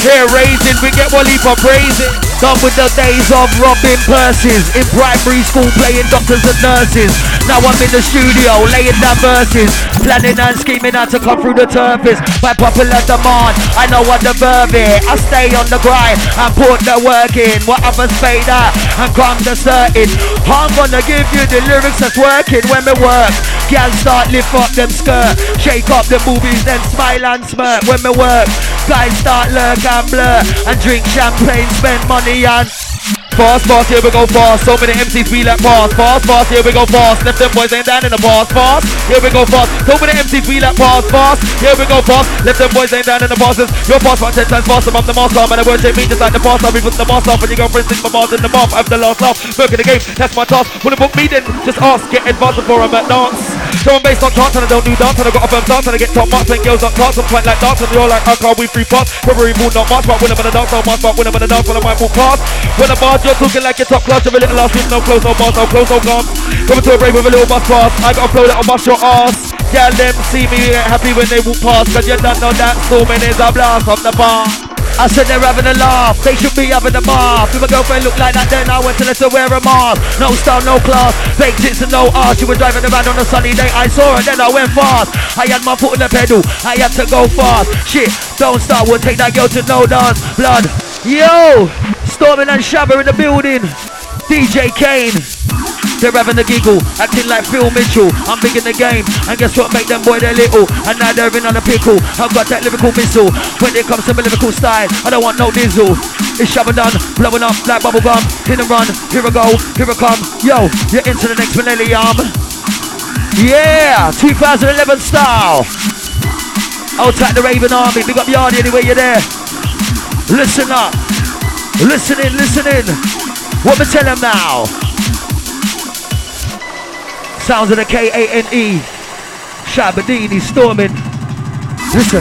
Hair raising, we get Wally for praising. Done with the days of robbing purses. In primary school playing doctors and nurses. Now I'm in the studio laying down verses. Planning and scheming how to come through the surface. By popular demand, I know what the verb is. I stay on the grind and put the work in. What others fade out and come to certain. I'm gonna give you the lyrics that's working when we work. Gals start lift up them skirt. Shake up the boobies then smile and smirk when we work. Guys start lurk and blur and drink champagne, spend money and fast, fast, here we go fast. So many MCs feel like fast, fast, fast, here we go fast. Left them boys ain't down in the fast, fast, here we go fast. So many MCs feel like fast, fast, here we go fast. Left them boys ain't down in the fastest. You're fast, about 10 times faster, I'm the master. Man, I won't take me just like the past. I'll be putting the mask off and you go for instance, my bars in the mouth. I'm the last laugh, work in the game, that's my task. Wanna book me then, just ask, get advanced before I'm at dance. So I'm based on chance and I don't do dance and I got a firm stance and I get top marks and girls on cards. I'm quite like dance and you're like, I can't we free pass. February moon not March, but when I'm in the dance, I'll march, but when I'm in the dance, when I might walk past. When I'm march, you're talking like you're top class, you're a little last week, no close, no bars, no close, no gums. Coming to a break with a little bus pass, I got a flow that'll bust your ass. Yeah, them see me happy when they walk past, cause you don't know that storming is a blast from the bar. I said they're having a laugh, they should be having a bath. If my girlfriend looked like that then I went to let her wear a mask. No style, no class, fake tits and no arse. She was driving around on a sunny day, I saw her then I went fast. I had my foot on the pedal, I had to go fast. Shit, don't start, we'll take that girl to no dance. Blood, yo, Stormin and Shabba in the building. DJ Kane, they're having a giggle, acting like Phil Mitchell. I'm big in the game, and guess what, make them boy they're little. And now they're in on a pickle, I've got that lyrical missile. When it comes to my lyrical style, I don't want no diesel. It's Shabba done, blowing up like bubble gum. Hit and run, here I go, here I come. Yo, you're into the next millennium. Yeah, 2011 style. I'll track the Raven Army, big up Yardy anyway you're there. Listen up, listen in, listen in. What me tell them now? Sounds of the K-A-N-E. Shabadini storming. Listen.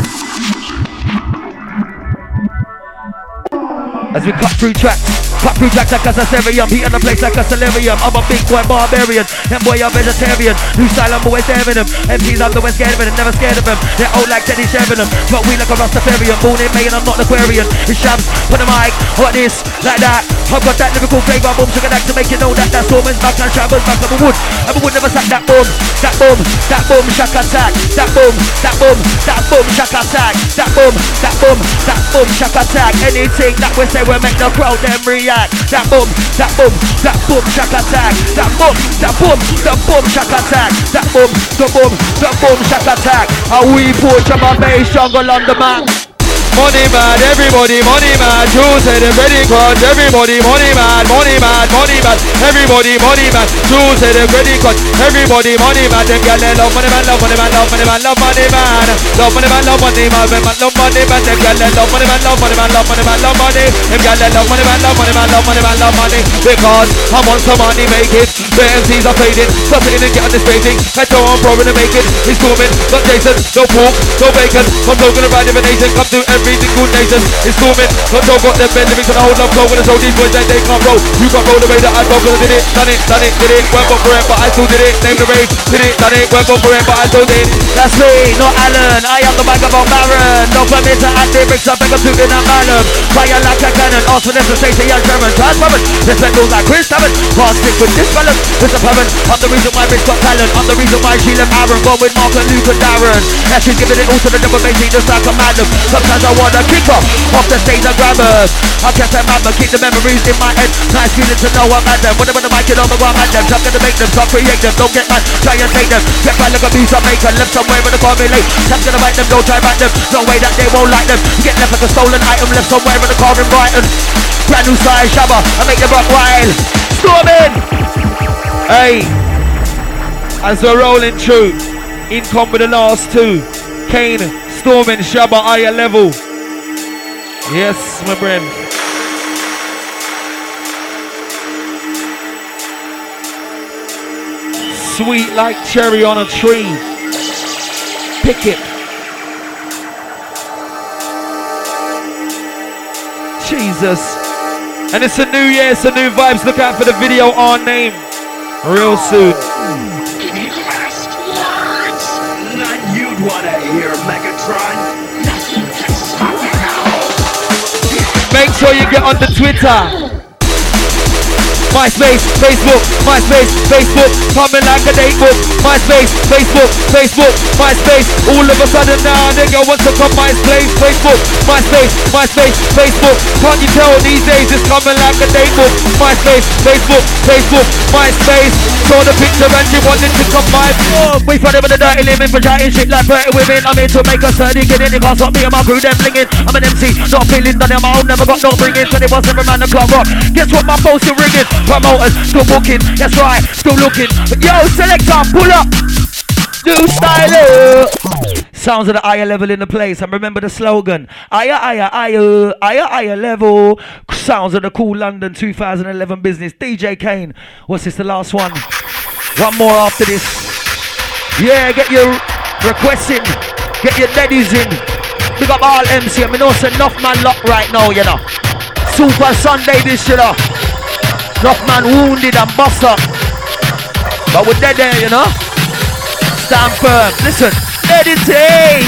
As we cut through tracks like a Saserium. Heat on the place like a Solarium. I'm a big boy barbarian, them boy are vegetarian. New style I'm always staring them. MPs I'm always scared of them, never scared of them. They're old like Teddy Sheringham, but we like a Rastafarian. Born in May and I'm not an Aquarian. It's Shabs, put the mic, what this, like that. I've got that lyrical flavour, boom, sugar that to make you know that that Storman's back and Shabba's back. I'm a wood never sack that boom, that boom, that boom, shaka attack, that boom, that boom, that boom, shaka attack, that boom, that boom, that boom, shaka attack. Anything that we say will make the crowd them react. That boom, that boom, that boom, shaka attack, that boom, that boom, that boom, shaka attack, that boom, the boom, the boom, shaka attack. And we put your bass jungle on the map. Money mad, everybody money mad. Jules said them ready cut, everybody money mad, money mad, money mad. Everybody money mad. Jules said them ready cut, everybody money mad. Them gyal they love money man, love money man, love money man, love money man. Love money man, love money man, love money man. Them gyal they love money man, love money man, love money man, love money. Them gyal they love money man, love money man, love money man, love money. Because I want some money, make it. The MCs are fading, stop it in and get on this baiting. I don't want problem to make it. He's coming, not Jason, no pork, no bacon. I'm talking about divination, come to everything good nation. It's storming, control got them men living to the whole love flow. When it's all these boys they can't roll. You can't roll the way that I go, cause I did it, done it, done it, did it. Work on for it, but I still did it. Name the race, did it, done it. Work on for it, but I still did it. That's me, not Alan. I am the vagabond Baron. No permit to act it, bricks up, beg up to in a malum. Fire like a cannon, ask for them to say to young German. Transparent, respect those like Chris Hammond. Can't stick with this balance, it's apparent. I'm the reason why bitch got talent. I'm the reason why she left Aaron. Gone with Mark and Luke and Darren. Now she's giving it all to the double bassy, just like a madam. Sometimes I wanna kick her off the stage and grab her. I kept that mama, keep the memories in my head. Nice feeling to know I'm at them. Whenever the mic is on the ground, at them. I'm gonna make them, stop create them. Don't get mad, try and take them. Get back like a beast, I make them. Left somewhere in the car, be late. I'm gonna bite them, don't try back them. No way that they won't like them. Get left like a stolen item. Left somewhere in the car in Brighton. Brand new style, Shabba, I make them rock wild. Stormin! Hey, as we're rolling through, income with the last two. Kane, Stormin, Shabba, higher level. Yes, my friend. Sweet like cherry on a tree. Pick it. Jesus. And it's a new year, it's a new vibes. Look out for the video, Our Name. Real soon. Last words. Not you'd wanna hear, Megatron. Nothing can stop me now. sure you get on the Twitter. MySpace, Facebook, MySpace, Facebook, coming like a date book. MySpace, Facebook, Facebook, MySpace. All of a sudden now, nigga wants to come MySpace, Facebook, MySpace, MySpace, Facebook. Can't you tell these days it's coming like a date book? MySpace, Facebook, Facebook, MySpace. Saw the picture and she wanted to come my book. We find it with the dirty living for chatting shit like 30 women. I'm here to make a sturdy get in. It can't stop me and my crew, them blinging. I'm an MC, not feeling done on my own. Never got no bringing. 21 man the club rock. Guess what, my phone's still ringing. Promoters still booking, that's right, still looking. Yo, selector, pull up. New style. Sounds of the higher level in the place. And remember the slogan: higher, higher, higher, higher, higher level. Sounds of the cool London 2011 business. DJ Kane. What's this? The last one. One more after this. Yeah, get your requests in. Get your daddies in. Big up all MC. I mean, also enough man lock right now, you know. Super Sunday this, you know. Enough man wounded and bust up. But we're dead there, you know. Stand firm. Listen. Meditate.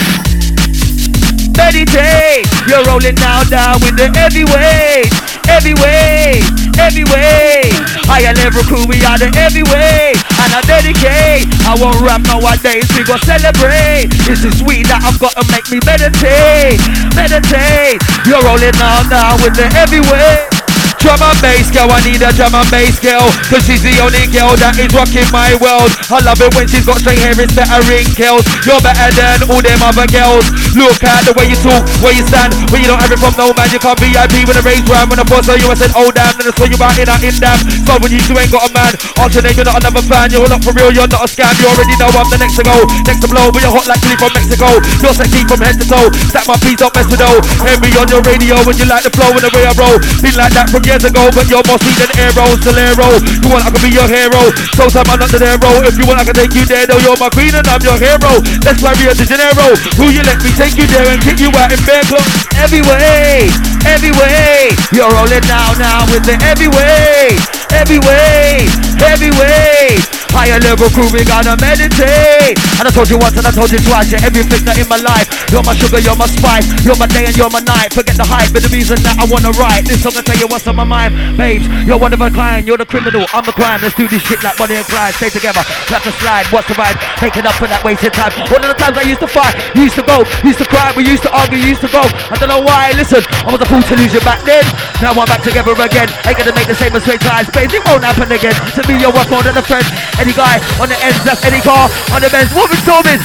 Meditate. You're rolling now down with the heavyweight. Heavyweight. Heavyweight. Higher level crew, we are the heavyweight. And I dedicate. I won't rap nowadays. We gon' celebrate. This is sweet that I've got to make me meditate. Meditate. You're rolling now down with the heavyweight. Drum and bass girl, I need a drum and bass girl, cause she's the only girl that is rocking my world. I love it when she's got straight hair, it's better wrinkles. You're better than all them other girls. Look at the way you talk, where you stand, when you don't have it from no man. You can't VIP with a raised round. When I first saw you I said oh damn, then I saw you out in damn. So when you two ain't got a man, after name you're not another fan. You're not for real, you're not a scam. You already know I'm the next to go, next to blow. But you're hot like chili from Mexico. You're sexy from head to toe. Stack my feet up, mess with dough. Hear me on your radio when you like the flow and the way I roll. Been like that from years ago, but you're more sweet than Aero, Solero. You want I can be your hero, so time I'm not the hero. If you want I can take you there, though you're my queen and I'm your hero. Let's fly Rio de Janeiro. Who you let me take you there and kick you out in bare clothes? Heavyweight, heavyweight. You're rolling now with the heavyweight. Heavyweight, heavyweight. Higher level crew, we gotta meditate. And I told you once and I told you twice, you're everything that in my life. You're my sugar, you're my spice, you're my day and you're my night. Forget the hype, but the reason that I wanna write this song and tell you what's on my mind. Babes, you're one of a kind, you're the criminal, I'm the crime. Let's do this shit like Bonnie and Clyde. Stay together, clap the slide, what's the vibe? Making up for that wasted time. One of the times I used to fight, used to go, used to cry, we used to argue, used to go. I don't know why, listen, I was a fool to lose you back then. Now I'm back together again. Ain't gonna make the same mistake twice. Babes, it won't happen again. To me, you're worth more than a friend. Any guy on the ends, that's any car on the Benz. What we storming?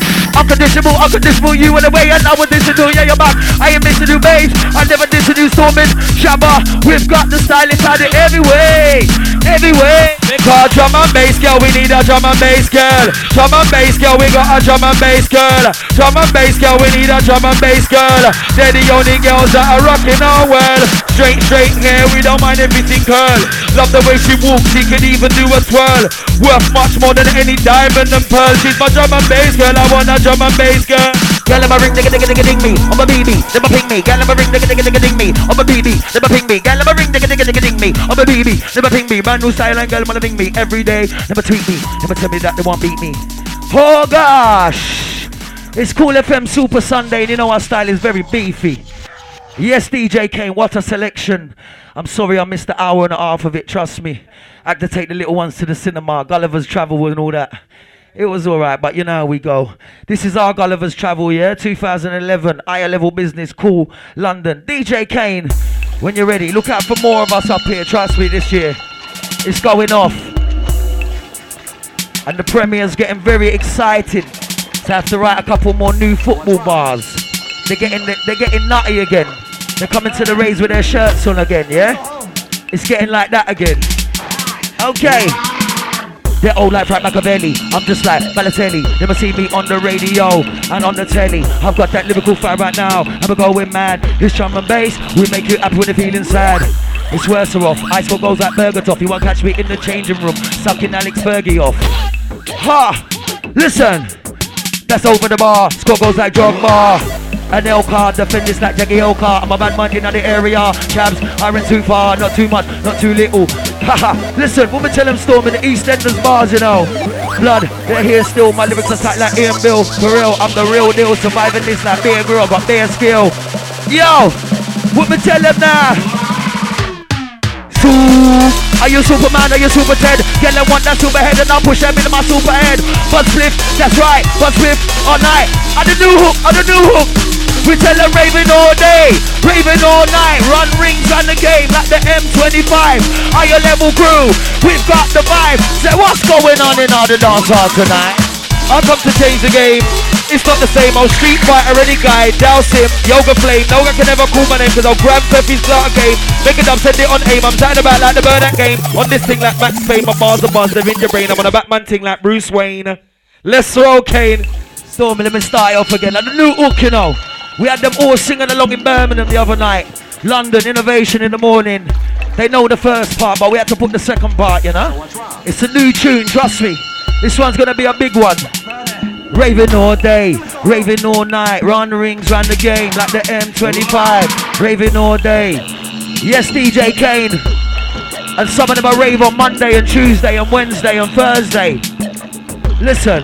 Unconditional, you and the way and I would disagree, yeah, you're back. I ain't missing you, babes. I never disagree, storming. Shabba, we've got the style inside it heavyweight. Heavyweight. Because drum and bass girl, we need a drum and bass girl. Drum and bass girl, we got a drum and bass girl. Drum and bass girl, we need a drum and bass girl. They're the only girls that are rocking our world. Straight hair, we don't mind everything curl. Love the way she walks, she can even do a twirl. Worth much more than any diamond and pearl. She's my drum and bass girl, I want a drum and bass girl. Girl, let me ring, digga, digga, digga, ding me. On my BB, let me ping me. Girl, let me ring, digga, digga, digga, ding me. On my BB, let me ping me. Girl, let me ring, digga, digga, digga, ding me. On my BB, let me ping me. Brand new style and girl, wanna ping me every day. Never tweet me, never tell me that they won't beat me. Oh gosh, it's Cool FM Super Sunday. And you know our style is very beefy. Yes, DJ Kane, what a selection. I'm sorry I missed the hour and a half of it, trust me. I had to take the little ones to the cinema, Gulliver's Travel and all that. It was alright, but you know how we go. This is our Gulliver's Travel, yeah? 2011, higher level business, cool, London. DJ Kane, when you're ready, look out for more of us up here, trust me, this year. It's going off. And the Premier's getting very excited to have to write a couple more new football bars. They're getting nutty again. They're coming to the raves with their shirts on again, yeah? It's getting like that again. Okay. They're all like Frank Machiavelli. I'm just like Balotelli. Never see me on the radio and on the telly. I've got that lyrical fire right now, and we're going mad. This drum and bass, we make you happy when you're feeling sad. It's worse off. Ice score goes like burger toff. You won't catch me in the changing room, sucking Alex Fergie off. Ha! Listen! That's over the bar. Score goes like Drogba. An L card, defend this like Jackie L card. I'm a bad man in the area. Chabs, I went too far, not too much, not too little. Haha, listen, when we tell them storming the East Enders bars, you know. Blood, they're here still. My lyrics are tight like Ian Bill. For real, I'm the real deal. Surviving this like Bear Grill, got bare skill. Yo, What me tell them now? Are you Superman? Are you Super Ted? Get them want that super head and I'll push them into my super head. Buzz flip, that's right, Buzz flip all night. On the new hook, on the new hook. We tell them raving all day, raving all night. Run rings, run the game like the M25. Higher level crew, we've got the vibe. Say what's going on in all the dance hall tonight? I come to change the game. It's not the same old Street Fighter, any guy, douse him, Yoga Flame. No one can ever call my name, cause I'll grab Peppi's start a game. Make it up, send it on aim. I'm chatting about like the Burnout game. On this thing like Max Payne, my bars are buzz, they're in your brain. I'm on a Batman thing like Bruce Wayne. Let's throw Kane. Stormy, let me start off again. Like the new hook, you know. We had them all singing along in Birmingham the other night. London, Innovation in the morning. They know the first part, but we had to put the second part, you know. It's a new tune, trust me. This one's gonna be a big one. Raving all day, raving all night. Run rings, run the game like the M25. Raving all day. Yes, DJ Kane. And some of them are rave on Monday and Tuesday and Wednesday and Thursday. Listen.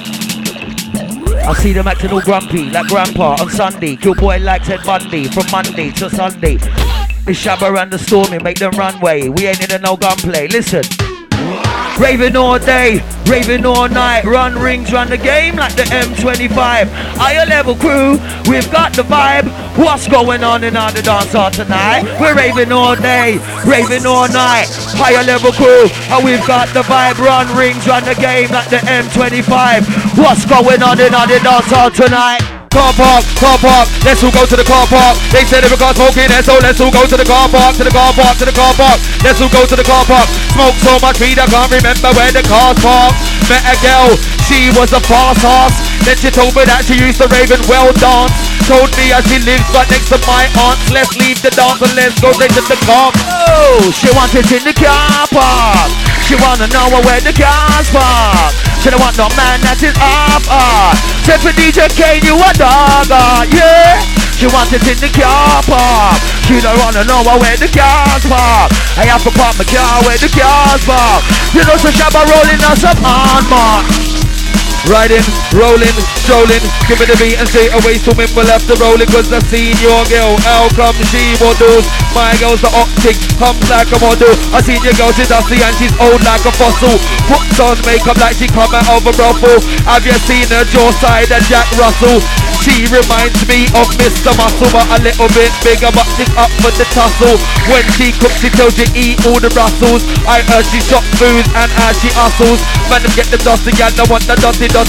I see them acting all grumpy like Grandpa on Sunday. Kill boy like Ted Bundy from Monday to Sunday. It's Shabba and the Stormy, make them runway. We ain't in no gunplay. Listen. Raving all day, raving all night. Run rings, run the game like the M25. Higher level crew, we've got the vibe. What's going on in all the dance hall tonight? We're raving all day, raving all night. Higher level crew, and we've got the vibe. Run rings, run the game like the M25. What's going on in all the dance hall tonight? Car park, let's all go to the car park. They said we got smoking there, so let's all go to the car park, to the car park, to the car park. Let's all go to the car park. Smoke so much weed I can't remember where the car's parked. Met a girl, she was a fast horse. Then she told me that she used to rave and well dance. Told me how she lives right next to my aunt. Let's leave the dance and let's go straight to the car. Oh, she wanted in the car park. She wanna know where the car's parked. She don't want no man that is off. Said for DJ Kane, you a dog, yeah. She wants it in the car park. She don't wanna know where the car's parked. I have to park my car where the car's parked. You know, so Shabba rolling on some on mark. Riding, rolling, strolling, give me the beat and straight away swimming. We'll have to roll it cause I seen your girl. How come she models? My girl's the optic, comes like a model. I seen your girl, she's dusty and she's old like a fossil. Puts on makeup like she come out of a brothel. Have you seen her jaw side and Jack Russell? She reminds me of Mr. Muscle, but a little bit bigger, but she's up for the tussle. When she cooks, she tells you eat all the Russells. I heard she shop food and as she hustles. Man, them get the dusty gal, don't want the dusty gal.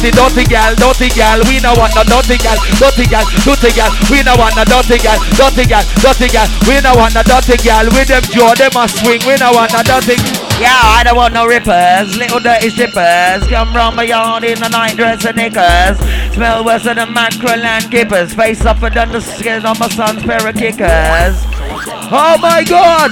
We don't want the dusty gal. We don't want the dusty gal. We don't want the dusty gal. With them jaw, they must swing. We don't want the dusty. Yeah, I don't want no rippers, little dirty strippers. Come round my yard in a night dress and knickers. Smell worse than the mackerel and kippers. Face suffer than the skin on my son's pair of kickers. Oh my God!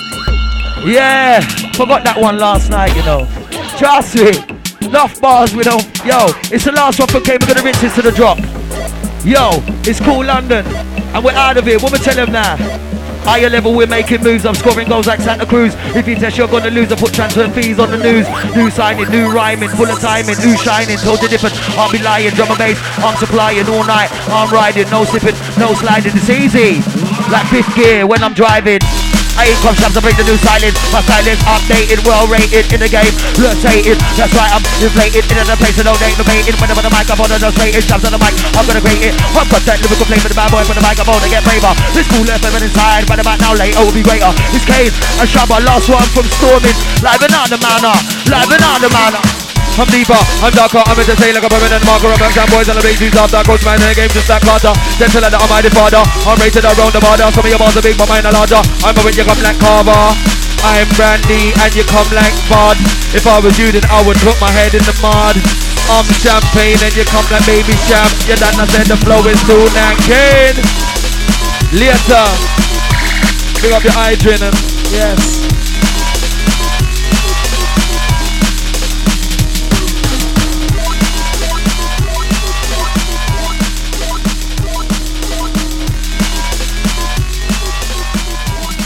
Yeah, forgot that one last night, you know. Trust me, enough bars we don't. Yo, it's the last one for K. We're gonna rinse this to the drop. Yo, it's Cool London, and we're out of here. What we tell them now? Higher level, we're making moves. I'm scoring goals like Santa Cruz. If you test, you're gonna lose. I put transfer fees on the news. New signing, new rhyming, full of timing. New shining, totally different. I'll be lying, drum and bass. I'm supplying all night. I'm riding, no slipping, no sliding. It's easy, like fifth gear when I'm driving. I ain't come shabs to break the new silence. My silence updated, well rated in the game. Rotated, that's right, I'm inflated. In the place, so no name debating. Whenever the microphone, no straight shabs on the mic, I'm gonna create it. I'm content, lyrical flame for the bad boy, for the microphone to get braver. This cool left even inside, but about now later will be greater. It's Kane and Shabba, last one from Storming. Live and on the manor, live and on the manor. I'm deeper, I'm darker, I'm into say like a permanent marker. I'm some boys on the base, who's after coach man in the game, just like Carter. Gentle like the almighty father, I'm rated around the border. Some of your bars are big, but mine are larger. I'm when you come like Carver. I'm Brandy and you come like Bud. If I was you then I would put my head in the mud. I'm Champagne and you come like Baby Champ. You done I said the flow is too Kane. Later, pick up your eye, Drinnen. Yes.